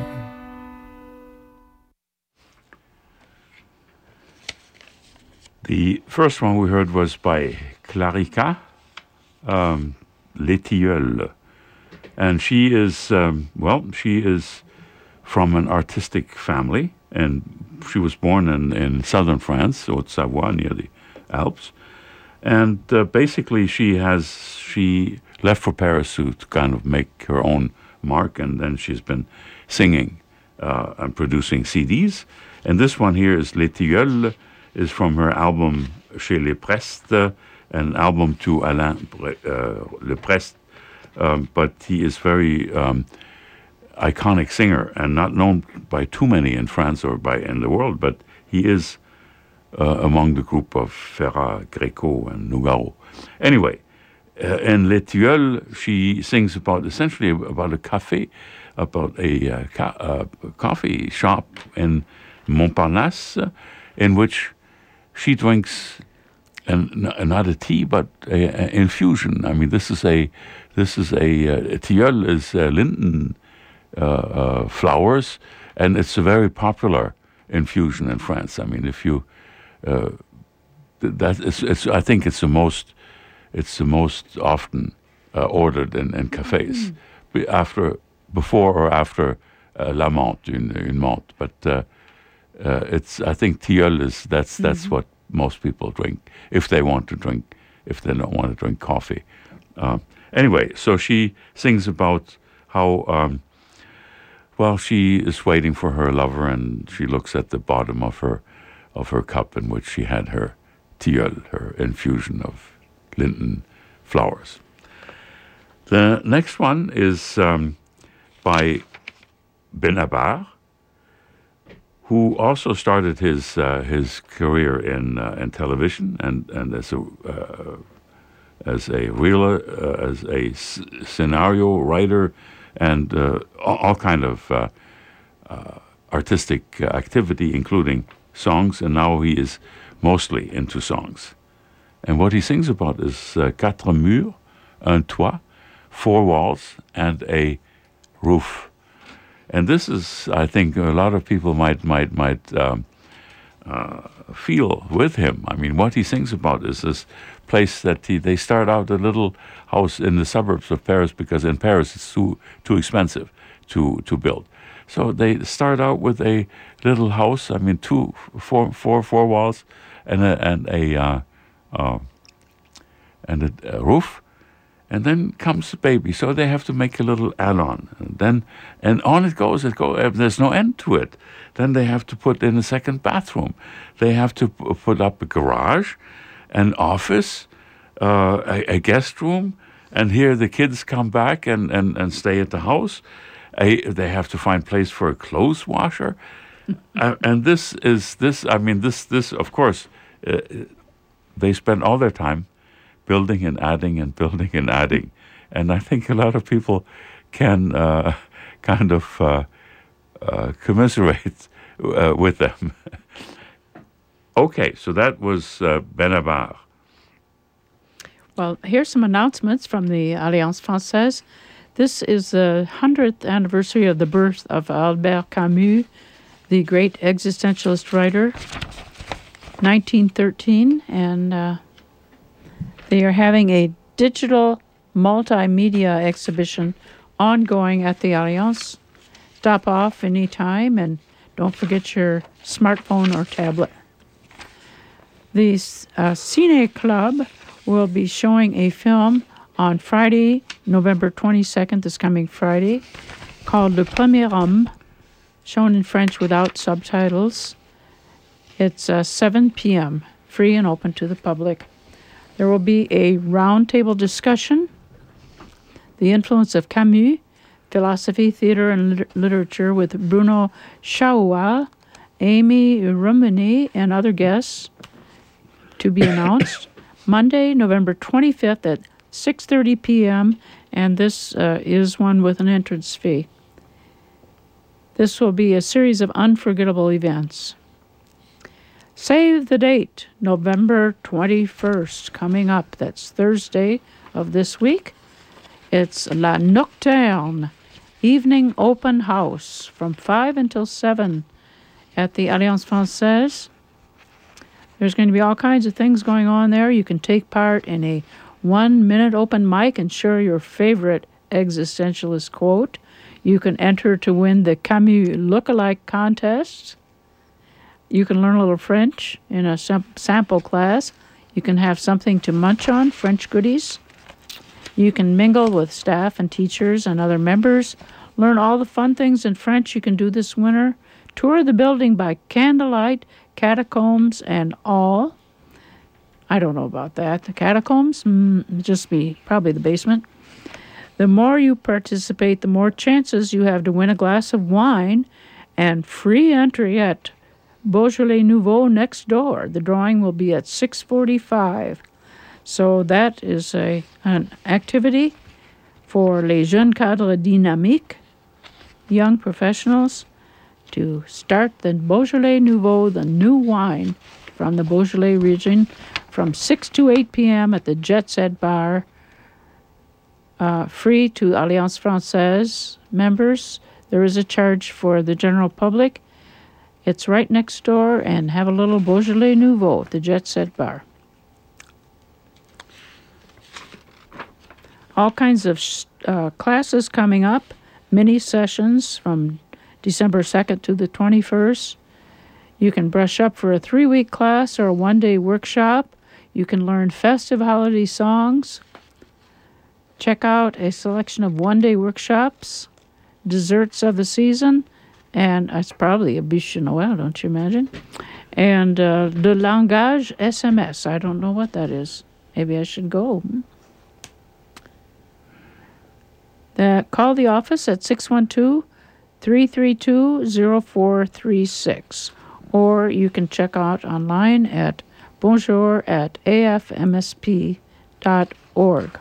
The first one we heard was by Clarica, um, Les Tilleuls. And she is, um, well, she is from an artistic family, and she was born in, in southern France, Haute-Savoie, near the Alps. And uh, basically she has, she left for Paris to, to kind of make her own mark, and then she's been singing uh, and producing C Ds. And this one here is Les Tilleuls, is from her album Chez Les Prestes, an album to Alain uh, Leprest. Um, but he is very um, iconic singer and not known by too many in France or by in the world, but he is uh, among the group of Ferrat, Greco, and Nougaro. Anyway, uh, in Les Tilleuls, she sings about essentially about a cafe, about a uh, ca- uh, coffee shop in Montparnasse, in which she drinks an, not a tea, but an infusion. I mean, this is a this is a, a tilleul is uh, linden uh, uh, flowers, and it's a very popular infusion in France. I mean, if you uh, that it's, it's I think it's the most it's the most often uh, ordered in, in cafes mm. after before or after uh, la menthe, une, une menthe, but. Uh, Uh, it's. I think tilleul is that's that's mm-hmm. what most people drink if they want to drink, if they don't want to drink coffee. Uh, anyway, so she sings about how um, well she is waiting for her lover, and she looks at the bottom of her of her cup in which she had her tilleul, her infusion of linden flowers. The next one is um, by Benabar, who also started his uh, his career in uh, in television and and as a uh, as a reeler, uh, as a s- scenario writer, and uh, all, all kind of uh, uh, artistic activity, including songs. And now he is mostly into songs. And what he sings about is uh, quatre murs, un toit, four walls, and a roof. And this is, I think, a lot of people might might might um, uh, feel with him. I mean, what he sings about is this place that he, they start out a little house in the suburbs of Paris, because in Paris it's too too expensive to to build. So they start out with a little house. I mean, two, four, four, four walls, and a and a uh, uh, and a, a roof. And then comes the baby, so they have to make a little add-on. And then, and on it goes. It go. There's no end to it. Then they have to put in a second bathroom. They have to p- put up a garage, an office, uh, a, a guest room, and here the kids come back and, and, and stay at the house. A, they have to find place for a clothes washer, uh, and this is this. I mean, this this of course, uh, they spend all their time building and adding and building and adding. And I think a lot of people can uh, kind of uh, uh, commiserate uh, with them. Okay, so that was uh, Benabar. Well, here's some announcements from the Alliance Française. This is the hundredth anniversary of the birth of Albert Camus, the great existentialist writer, nineteen thirteen, and uh, they are having a digital multimedia exhibition ongoing at the Alliance. Stop off anytime and don't forget your smartphone or tablet. The uh, Cine Club will be showing a film on Friday, November twenty-second, this coming Friday, called Le Premier Homme, shown in French without subtitles. It's uh, seven p.m., free and open to the public. There will be a roundtable discussion, the influence of Camus, philosophy, theater, and lit- literature, with Bruno Chaoua, Amy Rumini, and other guests to be announced. Monday, November twenty-fifth at six thirty p.m., and this uh, is one with an entrance fee. This will be a series of unforgettable events. Save the date, November twenty-first, coming up. That's Thursday of this week. It's La Nocturne, evening open house from five until seven at the Alliance Française. There's going to be all kinds of things going on there. You can take part in a one-minute open mic and share your favorite existentialist quote. You can enter to win the Camus Lookalike Contest. You can learn a little French in a sam- sample class. You can have something to munch on, French goodies. You can mingle with staff and teachers and other members. Learn all the fun things in French you can do this winter. Tour the building by candlelight, catacombs, and all. I don't know about that. The catacombs? Mm, just be probably the basement. The more you participate, the more chances you have to win a glass of wine and free entry at Beaujolais Nouveau next door. The drawing will be at six forty-five. So that is a an activity for les jeunes cadres dynamiques, young professionals, to start the Beaujolais Nouveau, the new wine from the Beaujolais region, from six to eight p.m. at the Jet Set Bar, uh, free to Alliance Française members. There is a charge for the general public. It's right next door, and have a little Beaujolais Nouveau at the Jet Set Bar. All kinds of uh, classes coming up, mini sessions from December second to the twenty-first. You can brush up for a three-week class or a one-day workshop. You can learn festive holiday songs. Check out a selection of one-day workshops, desserts of the season, and it's probably a bûche de Noël, don't you imagine? And uh, le langage S M S. I don't know what that is. Maybe I should go. Uh, call the office at six one two, three three two, zero four three six. Or you can check out online at bonjour at a f m s p dot org.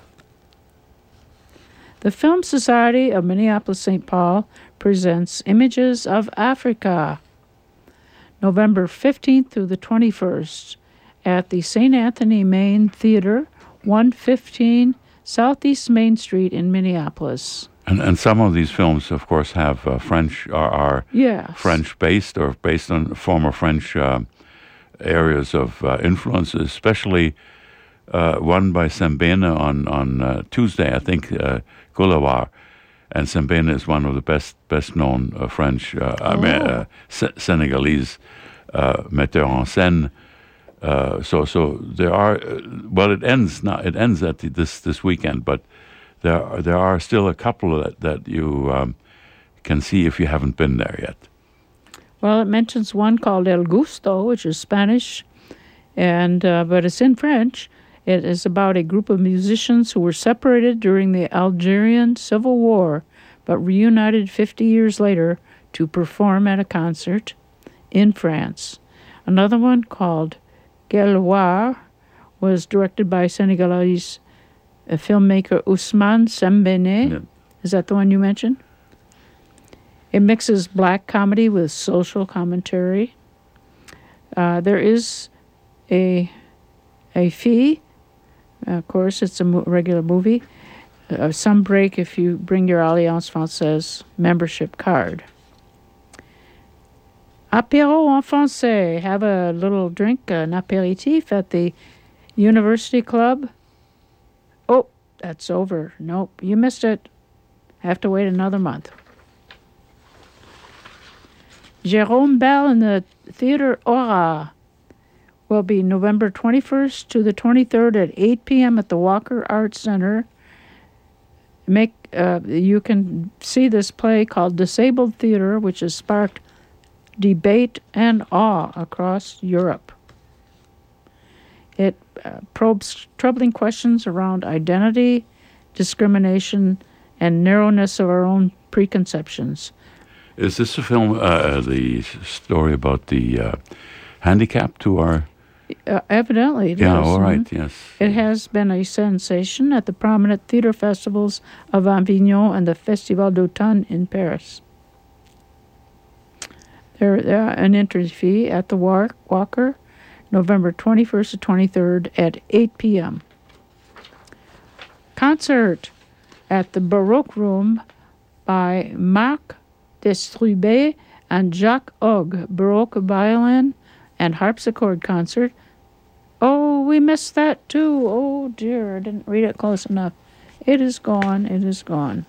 The Film Society of Minneapolis-Saint Paul presents Images of Africa, November fifteenth through the twenty-first, at the Saint Anthony Main Theater, one fifteen Southeast Main Street in Minneapolis. And and some of these films, of course, have uh, French are, are yes. French-based or based on former French uh, areas of uh, influence, especially uh, one by Sembène on on uh, Tuesday, I think, uh, Gulawar. And Sembène is one of the best best known uh, French, uh, oh. I mean, uh, Se- Senegalese uh, metteurs en scène. Uh, so so there are uh, well it ends now it ends at the, this this weekend, but there are, there are still a couple that that you um, can see if you haven't been there yet. Well, it mentions one called El Gusto, which is Spanish, and uh, but it's in French. It is about a group of musicians who were separated during the Algerian Civil War, but reunited fifty years later to perform at a concert in France. Another one called Gelwar was directed by Senegalese uh, filmmaker Ousmane Sembène. Yeah. Is that the one you mentioned? It mixes black comedy with social commentary. Uh, there is a a fee. Uh, of course, it's a mo- regular movie. Uh, some break if you bring your Alliance Française membership card. Apéro en français. Have a little drink, an apéritif at the University Club. Oh, that's over. Nope, you missed it. Have to wait another month. Jérôme Bell in the Theater Aura will be November twenty-first to the twenty-third at eight p.m. at the Walker Arts Center. Make uh, you can see this play called Disabled Theater, which has sparked debate and awe across Europe. It uh, probes troubling questions around identity, discrimination, and narrowness of our own preconceptions. Is this a film, uh, the story about the uh, handicapped who are... Uh, evidently it yeah, is. all right, mm-hmm. yes. It has been a sensation at the prominent theater festivals of Avignon and the Festival d'Automne in Paris. There, there an entry fee at the Walker, November twenty-first to twenty-third at eight p.m. Concert at the Baroque Room by Marc Destrubé and Jacques Hogg, Baroque violin and harpsichord concert. Oh, we missed that too. Oh dear, I didn't read it close enough. It is gone, it is gone.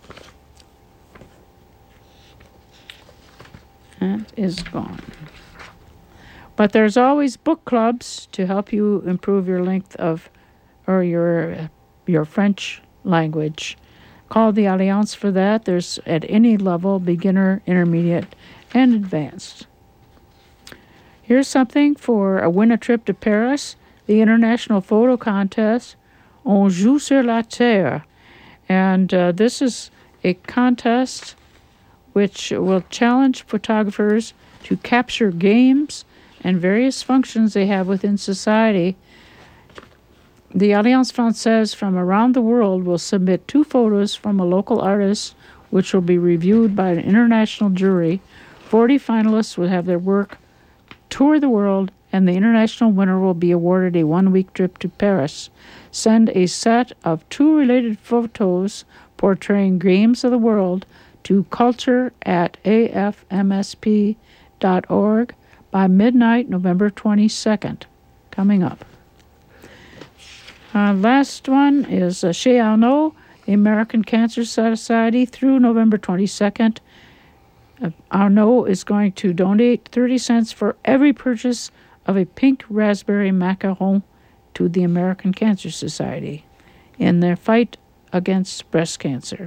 That is gone. But there's always book clubs to help you improve your length of, or your your French language. Call the Alliance for that. There's at any level, beginner, intermediate, and advanced. Here's something for a win a trip to Paris, the International Photo Contest, On Joue sur la Terre. And uh, this is a contest which will challenge photographers to capture games and various functions they have within society. The Alliance Française from around the world will submit two photos from a local artist, which will be reviewed by an international jury. Forty finalists will have their work tour the world, and the international winner will be awarded a one-week trip to Paris. Send a set of two related photos portraying games of the world to culture at a f m s p dot org by midnight, November twenty-second. Coming up. Uh, last one is uh, Chez Arnaud, the American Cancer Society, through November twenty-second. Uh, Arnaud is going to donate thirty cents for every purchase of a pink raspberry macaron to the American Cancer Society in their fight against breast cancer.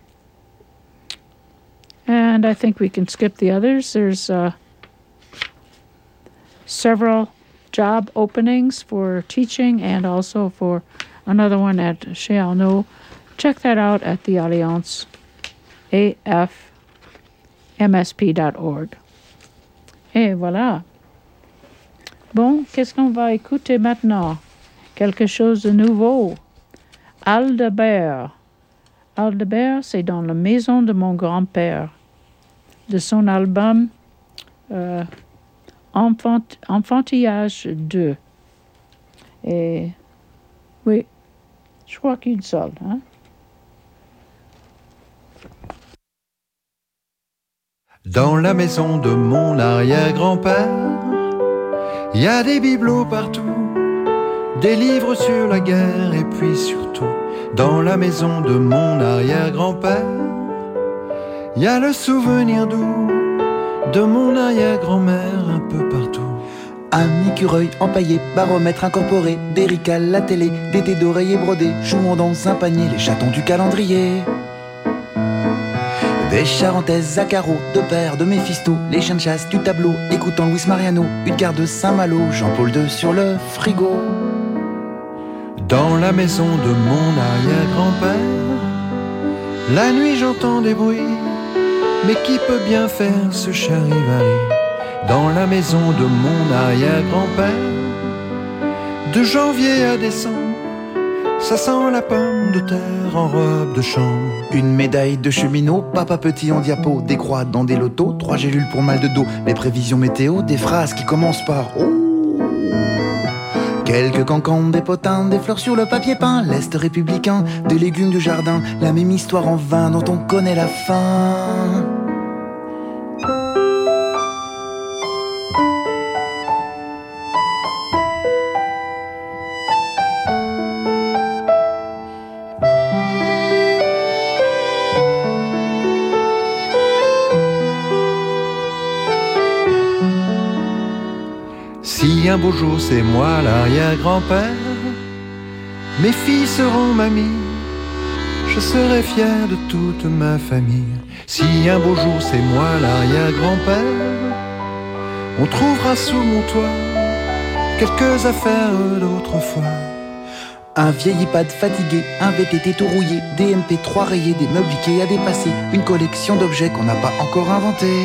And I think we can skip the others. There's uh, several job openings for teaching and also for another one at Chez Arnaud. Check that out at the Alliance, a f m s p dot org. Et voilà. Bon, qu'est-ce qu'on va écouter maintenant? Quelque chose de nouveau. Aldebert. Aldebert, c'est dans la maison de mon grand-père, de son album euh, Enfant, Enfantillage deux. Et oui, je crois qu'une seule. Hein? Dans la maison de mon arrière-grand-père, il y a des bibelots partout, des livres sur la guerre et puis surtout, dans la maison de mon arrière-grand-père, il y a le souvenir doux de mon arrière-grand-mère un peu partout. Un écureuil empaillé, baromètre incorporé, des ricales, la télé, des dés d'oreiller brodés, jouant dans un panier, les chatons du calendrier. Des charentaises à carreaux, de pères, de Méphisto, les chiens de chasse du tableau, écoutant Luis Mariano, une carte de Saint-Malo, Jean-Paul deux sur le frigo. Dans la maison de mon arrière-grand-père, la nuit j'entends des bruits, mais qui peut bien faire ce charivari? Dans la maison de mon arrière-grand-père, de janvier à décembre, ça sent la pomme de terre en robe de chambre. Une médaille de cheminot, papa petit en diapo, des croix dans des lotos, trois gélules pour mal de dos, les prévisions météo, des phrases qui commencent par oh. Quelques cancans, des potins, des fleurs sur le papier peint, l'Est républicain, des légumes du jardin, la même histoire en vain dont on connaît la fin. Si un beau jour c'est moi l'arrière-grand-père, mes filles seront mamies, je serai fier de toute ma famille. Si un beau jour c'est moi l'arrière-grand-père, on trouvera sous mon toit quelques affaires d'autrefois. Un vieil iPad fatigué, un V T T tout rouillé, des M P trois rayés, des meubles Ikea dépassés, une collection d'objets qu'on n'a pas encore inventés.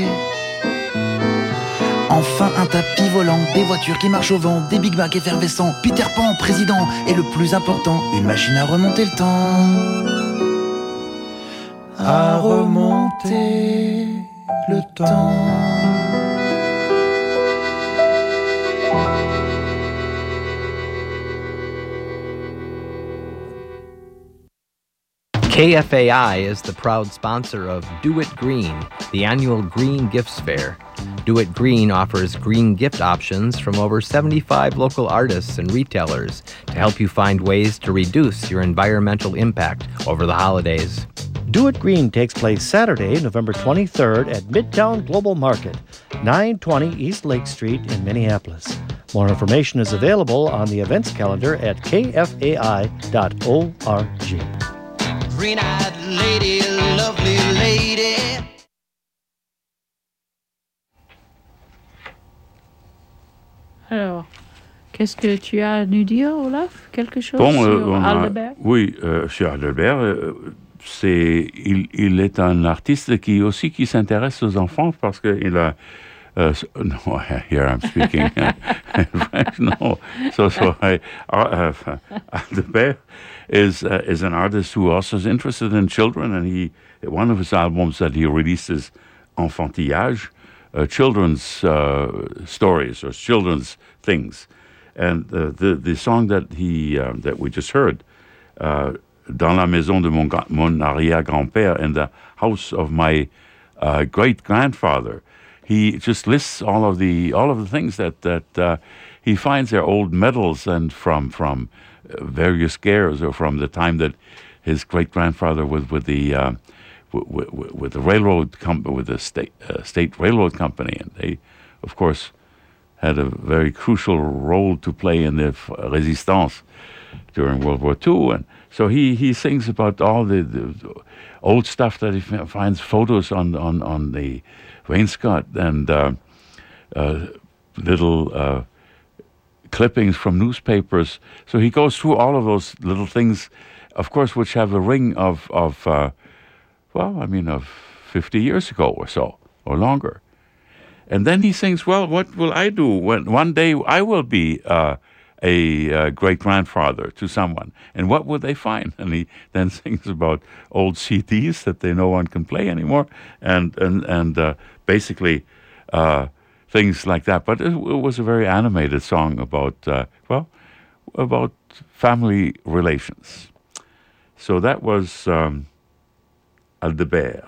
Enfin un tapis volant, des voitures qui marchent au vent, des Big Mac effervescents, Peter Pan président, et le plus important, une machine à remonter le temps. À remonter le temps. K F A I is the proud sponsor of Do It Green, the annual Green Gifts Fair. Do It Green offers green gift options from over seventy-five local artists and retailers to help you find ways to reduce your environmental impact over the holidays. Do It Green takes place Saturday, November twenty-third at Midtown Global Market, nine twenty East Lake Street in Minneapolis. More information is available on the events calendar at k f a i dot org. Green-eyed lady, lovely lady. Alors, qu'est-ce que tu as à nous dire, Olaf? Quelque chose bon, sur euh, Aldebert? A, oui, euh, sur Aldebert, euh, c'est, il, il est un artiste qui aussi qui s'intéresse aux enfants parce qu'il a... Uh, so, no, here I'm speaking French. No, so so I, uh, Aldebert is uh, is an artist who also is interested in children, and he one of his albums that he released is Enfantillage, uh, children's uh, stories or children's things, and uh, the the song that he uh, that we just heard, uh, Dans la maison de mon, mon arrière-grand-père, in the house of my uh, great grandfather. He just lists all of the all of the things that that uh, he finds there, old medals and from from various scares or from the time that his great grandfather was with the uh, with, with, with the railroad company, with the state uh, state railroad company, and they, of course, had a very crucial role to play in the resistance during World War Two, and so he he sings about all the, the old stuff that he finds, photos on on on the wainscot and uh, uh, little uh, clippings from newspapers. So he goes through all of those little things, of course, which have a ring of, of uh, well, I mean, of fifty years ago or so, or longer. And then he thinks, well, what will I do when one day I will be uh, a uh, great-grandfather to someone. And what would they find? And he then sings about old C Ds that they no one can play anymore, and and and uh, basically uh, things like that. But it, it was a very animated song about uh, well, about family relations. So that was um, Aldebert.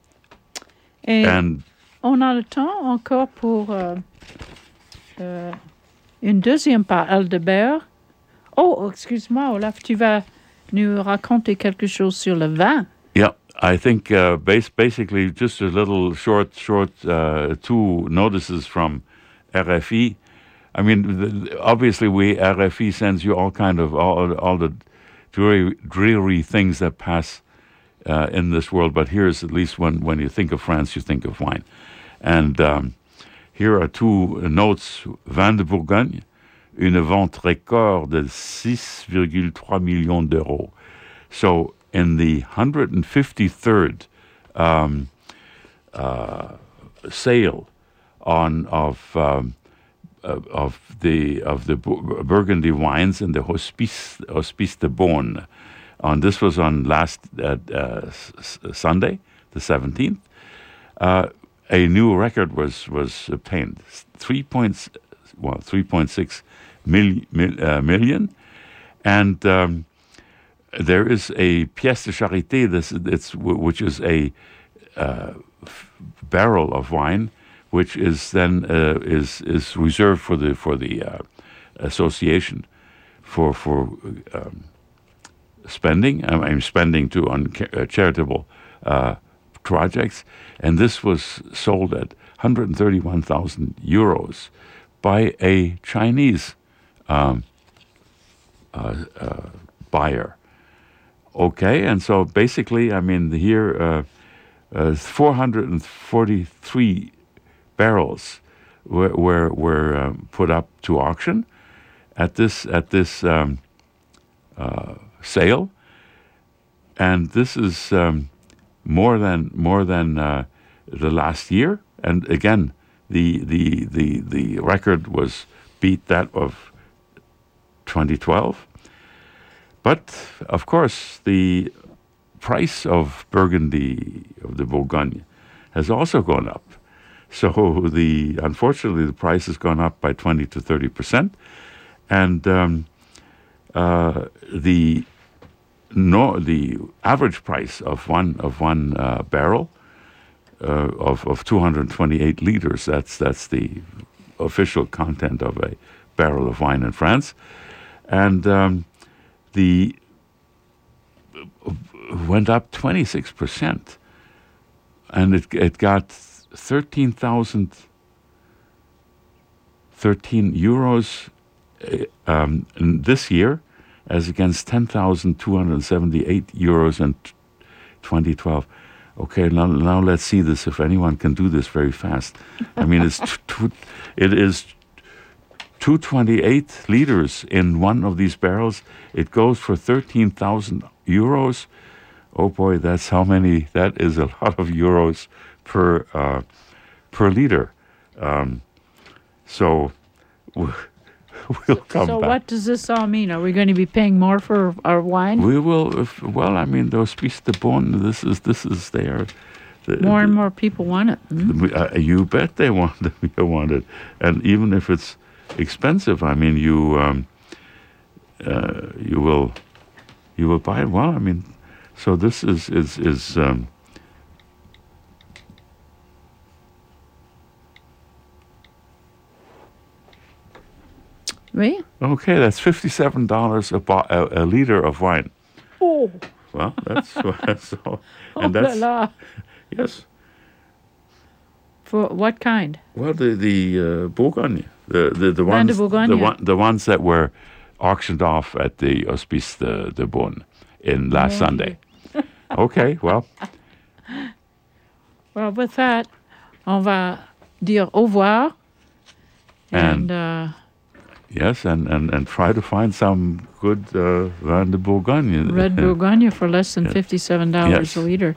Et and on a le temps encore pour euh, euh, une deuxième par Aldebert. Oh, excuse-moi, Olaf, tu vas nous raconter quelque chose sur le vin. Yeah, I think uh, base, basically just a little short, short uh, two notices from R F I. I mean, the, obviously, we R F I sends you all kind of all, all the dreary, dreary things that pass uh, in this world. But here's at least when when you think of France, you think of wine, and um, here are two notes: Vin de Bourgogne, une vente record de six virgule trois millions d'euros. So in the one hundred fifty-third um, uh, sale on of um, uh, of the of the Burgundy wines in the Hospice Hospice de Beaune, on this was on last uh, uh, s- Sunday, the seventeenth. Uh, a new record was was obtained, three points, well, three point six mil, mil, uh, million, and um, there is a pièce de charité. This it's which is a uh, f- barrel of wine, which is then uh, is is reserved for the for the uh, association for for um, spending. I mean, spending to on uh, charitable uh, projects, and this was sold at one hundred thirty-one thousand euros by a Chinese um, uh, uh, buyer. Okay, and so basically, I mean, here uh, uh, four hundred forty-three barrels were were, were um, put up to auction at this at this um, uh, sale, and this is um, more than more than uh, the last year. And again, the the the the record was beat that of twenty twelve. But of course, the price of Burgundy, of the Bourgogne, has also gone up. So the unfortunately the price has gone up by twenty to thirty percent, and um, uh, the no the average price of one of one uh, barrel uh, of of two hundred twenty-eight liters. That's that's the official content of a barrel of wine in France, and um, the went up twenty-six percent, and it it got thirteen thousand thirteen euros um, this year, as against ten thousand two hundred seventy-eight euros in twenty twelve. Okay, now now let's see this. If anyone can do this very fast, I mean it's t- t- it is. two hundred twenty-eight liters in one of these barrels. It goes for thirteen thousand euros. Oh boy, that's how many, that is a lot of euros per uh, per liter. Um, so we'll come so back. What does this all mean? Are we going to be paying more for our wine? We will, if, well, I mean, those Hospice de Beaune, this is, this is there. The, more and more people want it. Hmm? Uh, you bet they want it. They want it. And even if it's expensive, I mean, you um, uh, you will you will buy it. Well, I mean, so this is is is. Um, Oui. Okay, that's fifty-seven dollars a, bo- a, a liter of wine. Oh. Well, that's that's all. And oh that's la la. Yes. For what kind? Well, the the uh, Bourgogne, the the the ones de Bourgogne. the one the ones that were auctioned off at the Hospice de, de Beaune in last Oh, Sunday. Okay, well. Well, with that, on va dire au revoir. And, And uh, yes, and, and, and try to find some good uh, Vin de Bourgogne. Red Bourgogne for less than Yes. fifty-seven dollars Yes. a liter.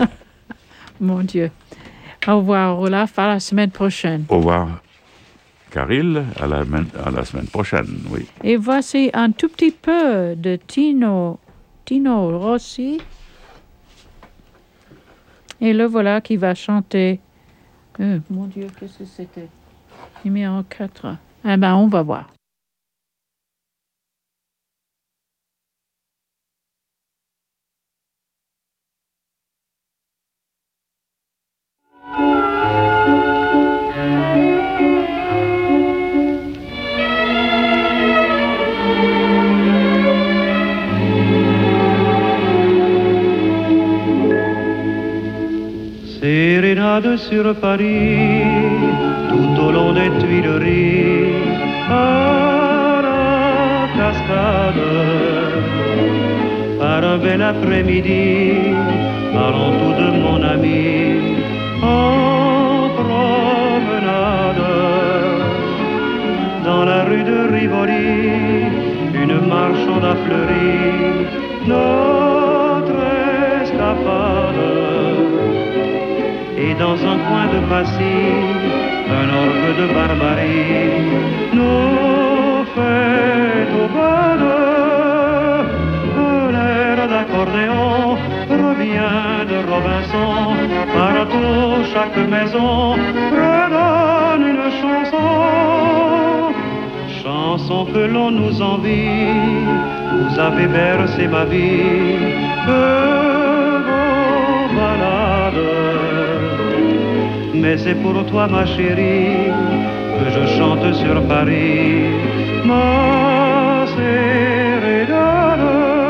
Mon Dieu. Au revoir, Olaf. À la semaine prochaine. Au revoir. Caril, à la, à la semaine prochaine, oui. Et voici un tout petit peu de Tino, Tino Rossi. Et le voilà qui va chanter. Euh, mon Dieu, qu'est-ce que c'était? Numéro quatre. Eh bien, on va voir. Sérénade sur Paris, tout au long des Tuileries, à la cascade. Par un bel après-midi, allons tous de mon ami en promenade. Dans la rue de Rivoli, une marchande a fleuri notre escapade. Et dans un coin de Passy, un orgue de barbarie nous fait au bal. L'air d'accordéon revient de Robinson. Partout, chaque maison redonne une chanson. Chanson que l'on nous envie, vous avez bercé ma vie de vos ballades. Mais c'est pour toi, ma chérie, que je chante sur Paris ma sérénade.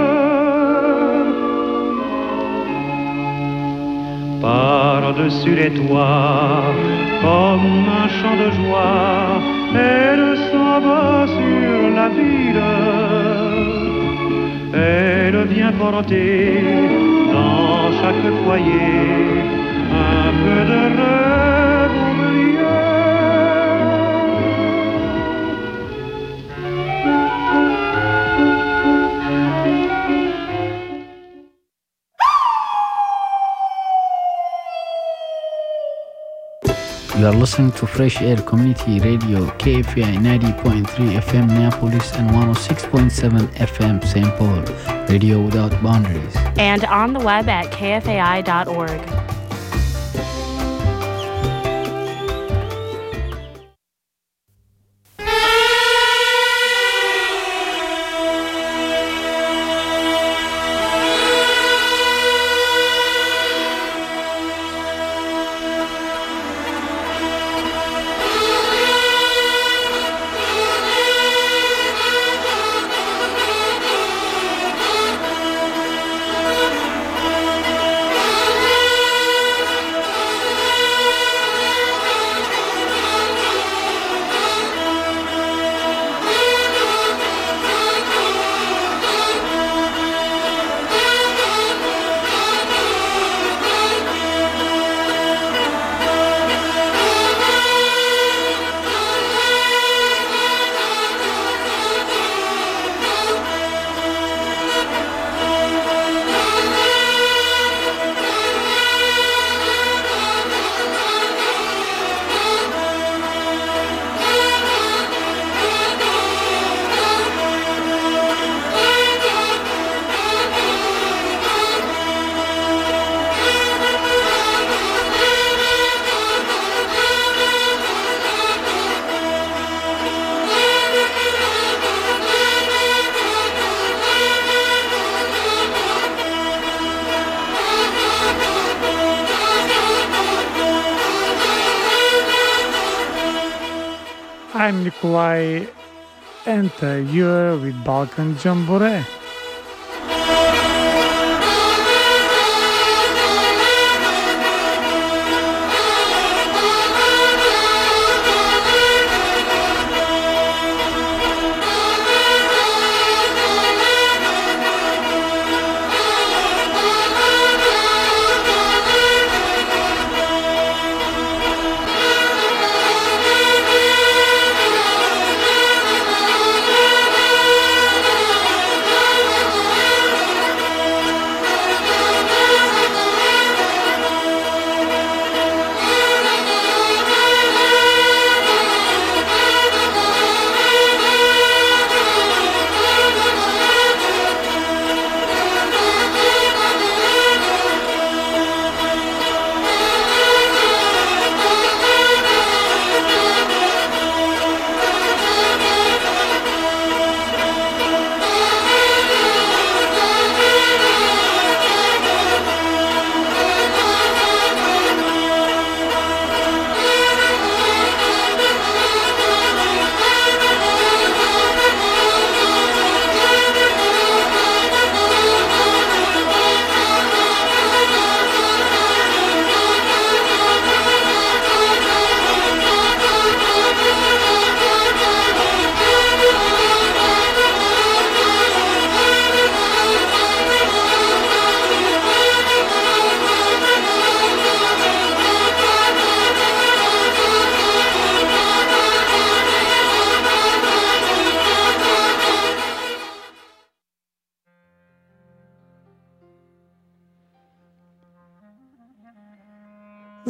Par-dessus les toits, comme un chant de joie, elle s'en va sur la ville. Elle vient porter dans chaque foyer un peu de rêve oublié. You are listening to Fresh Air Community Radio, K F A I ninety point three F M Minneapolis and one oh six point seven F M Saint Paul, radio without boundaries. And on the web at K F A I dot org. I'm Nikolai, and uh, you're with Balkan Jamboree. Thank you.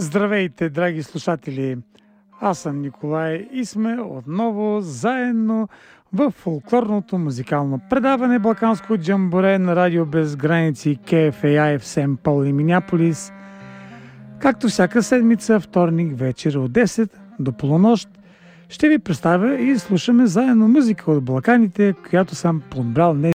Здравейте, драги слушатели! Аз съм Николай и сме отново заедно в фолклорното музикално предаване Балканско джамборе на Радио Без граници Кей Еф Ей Ай в Сент Пол и Минеаполис. Както всяка седмица, вторник вечер от десет до полунощ, ще ви представя и слушаме заедно музика от Балканите, която съм подбрал днес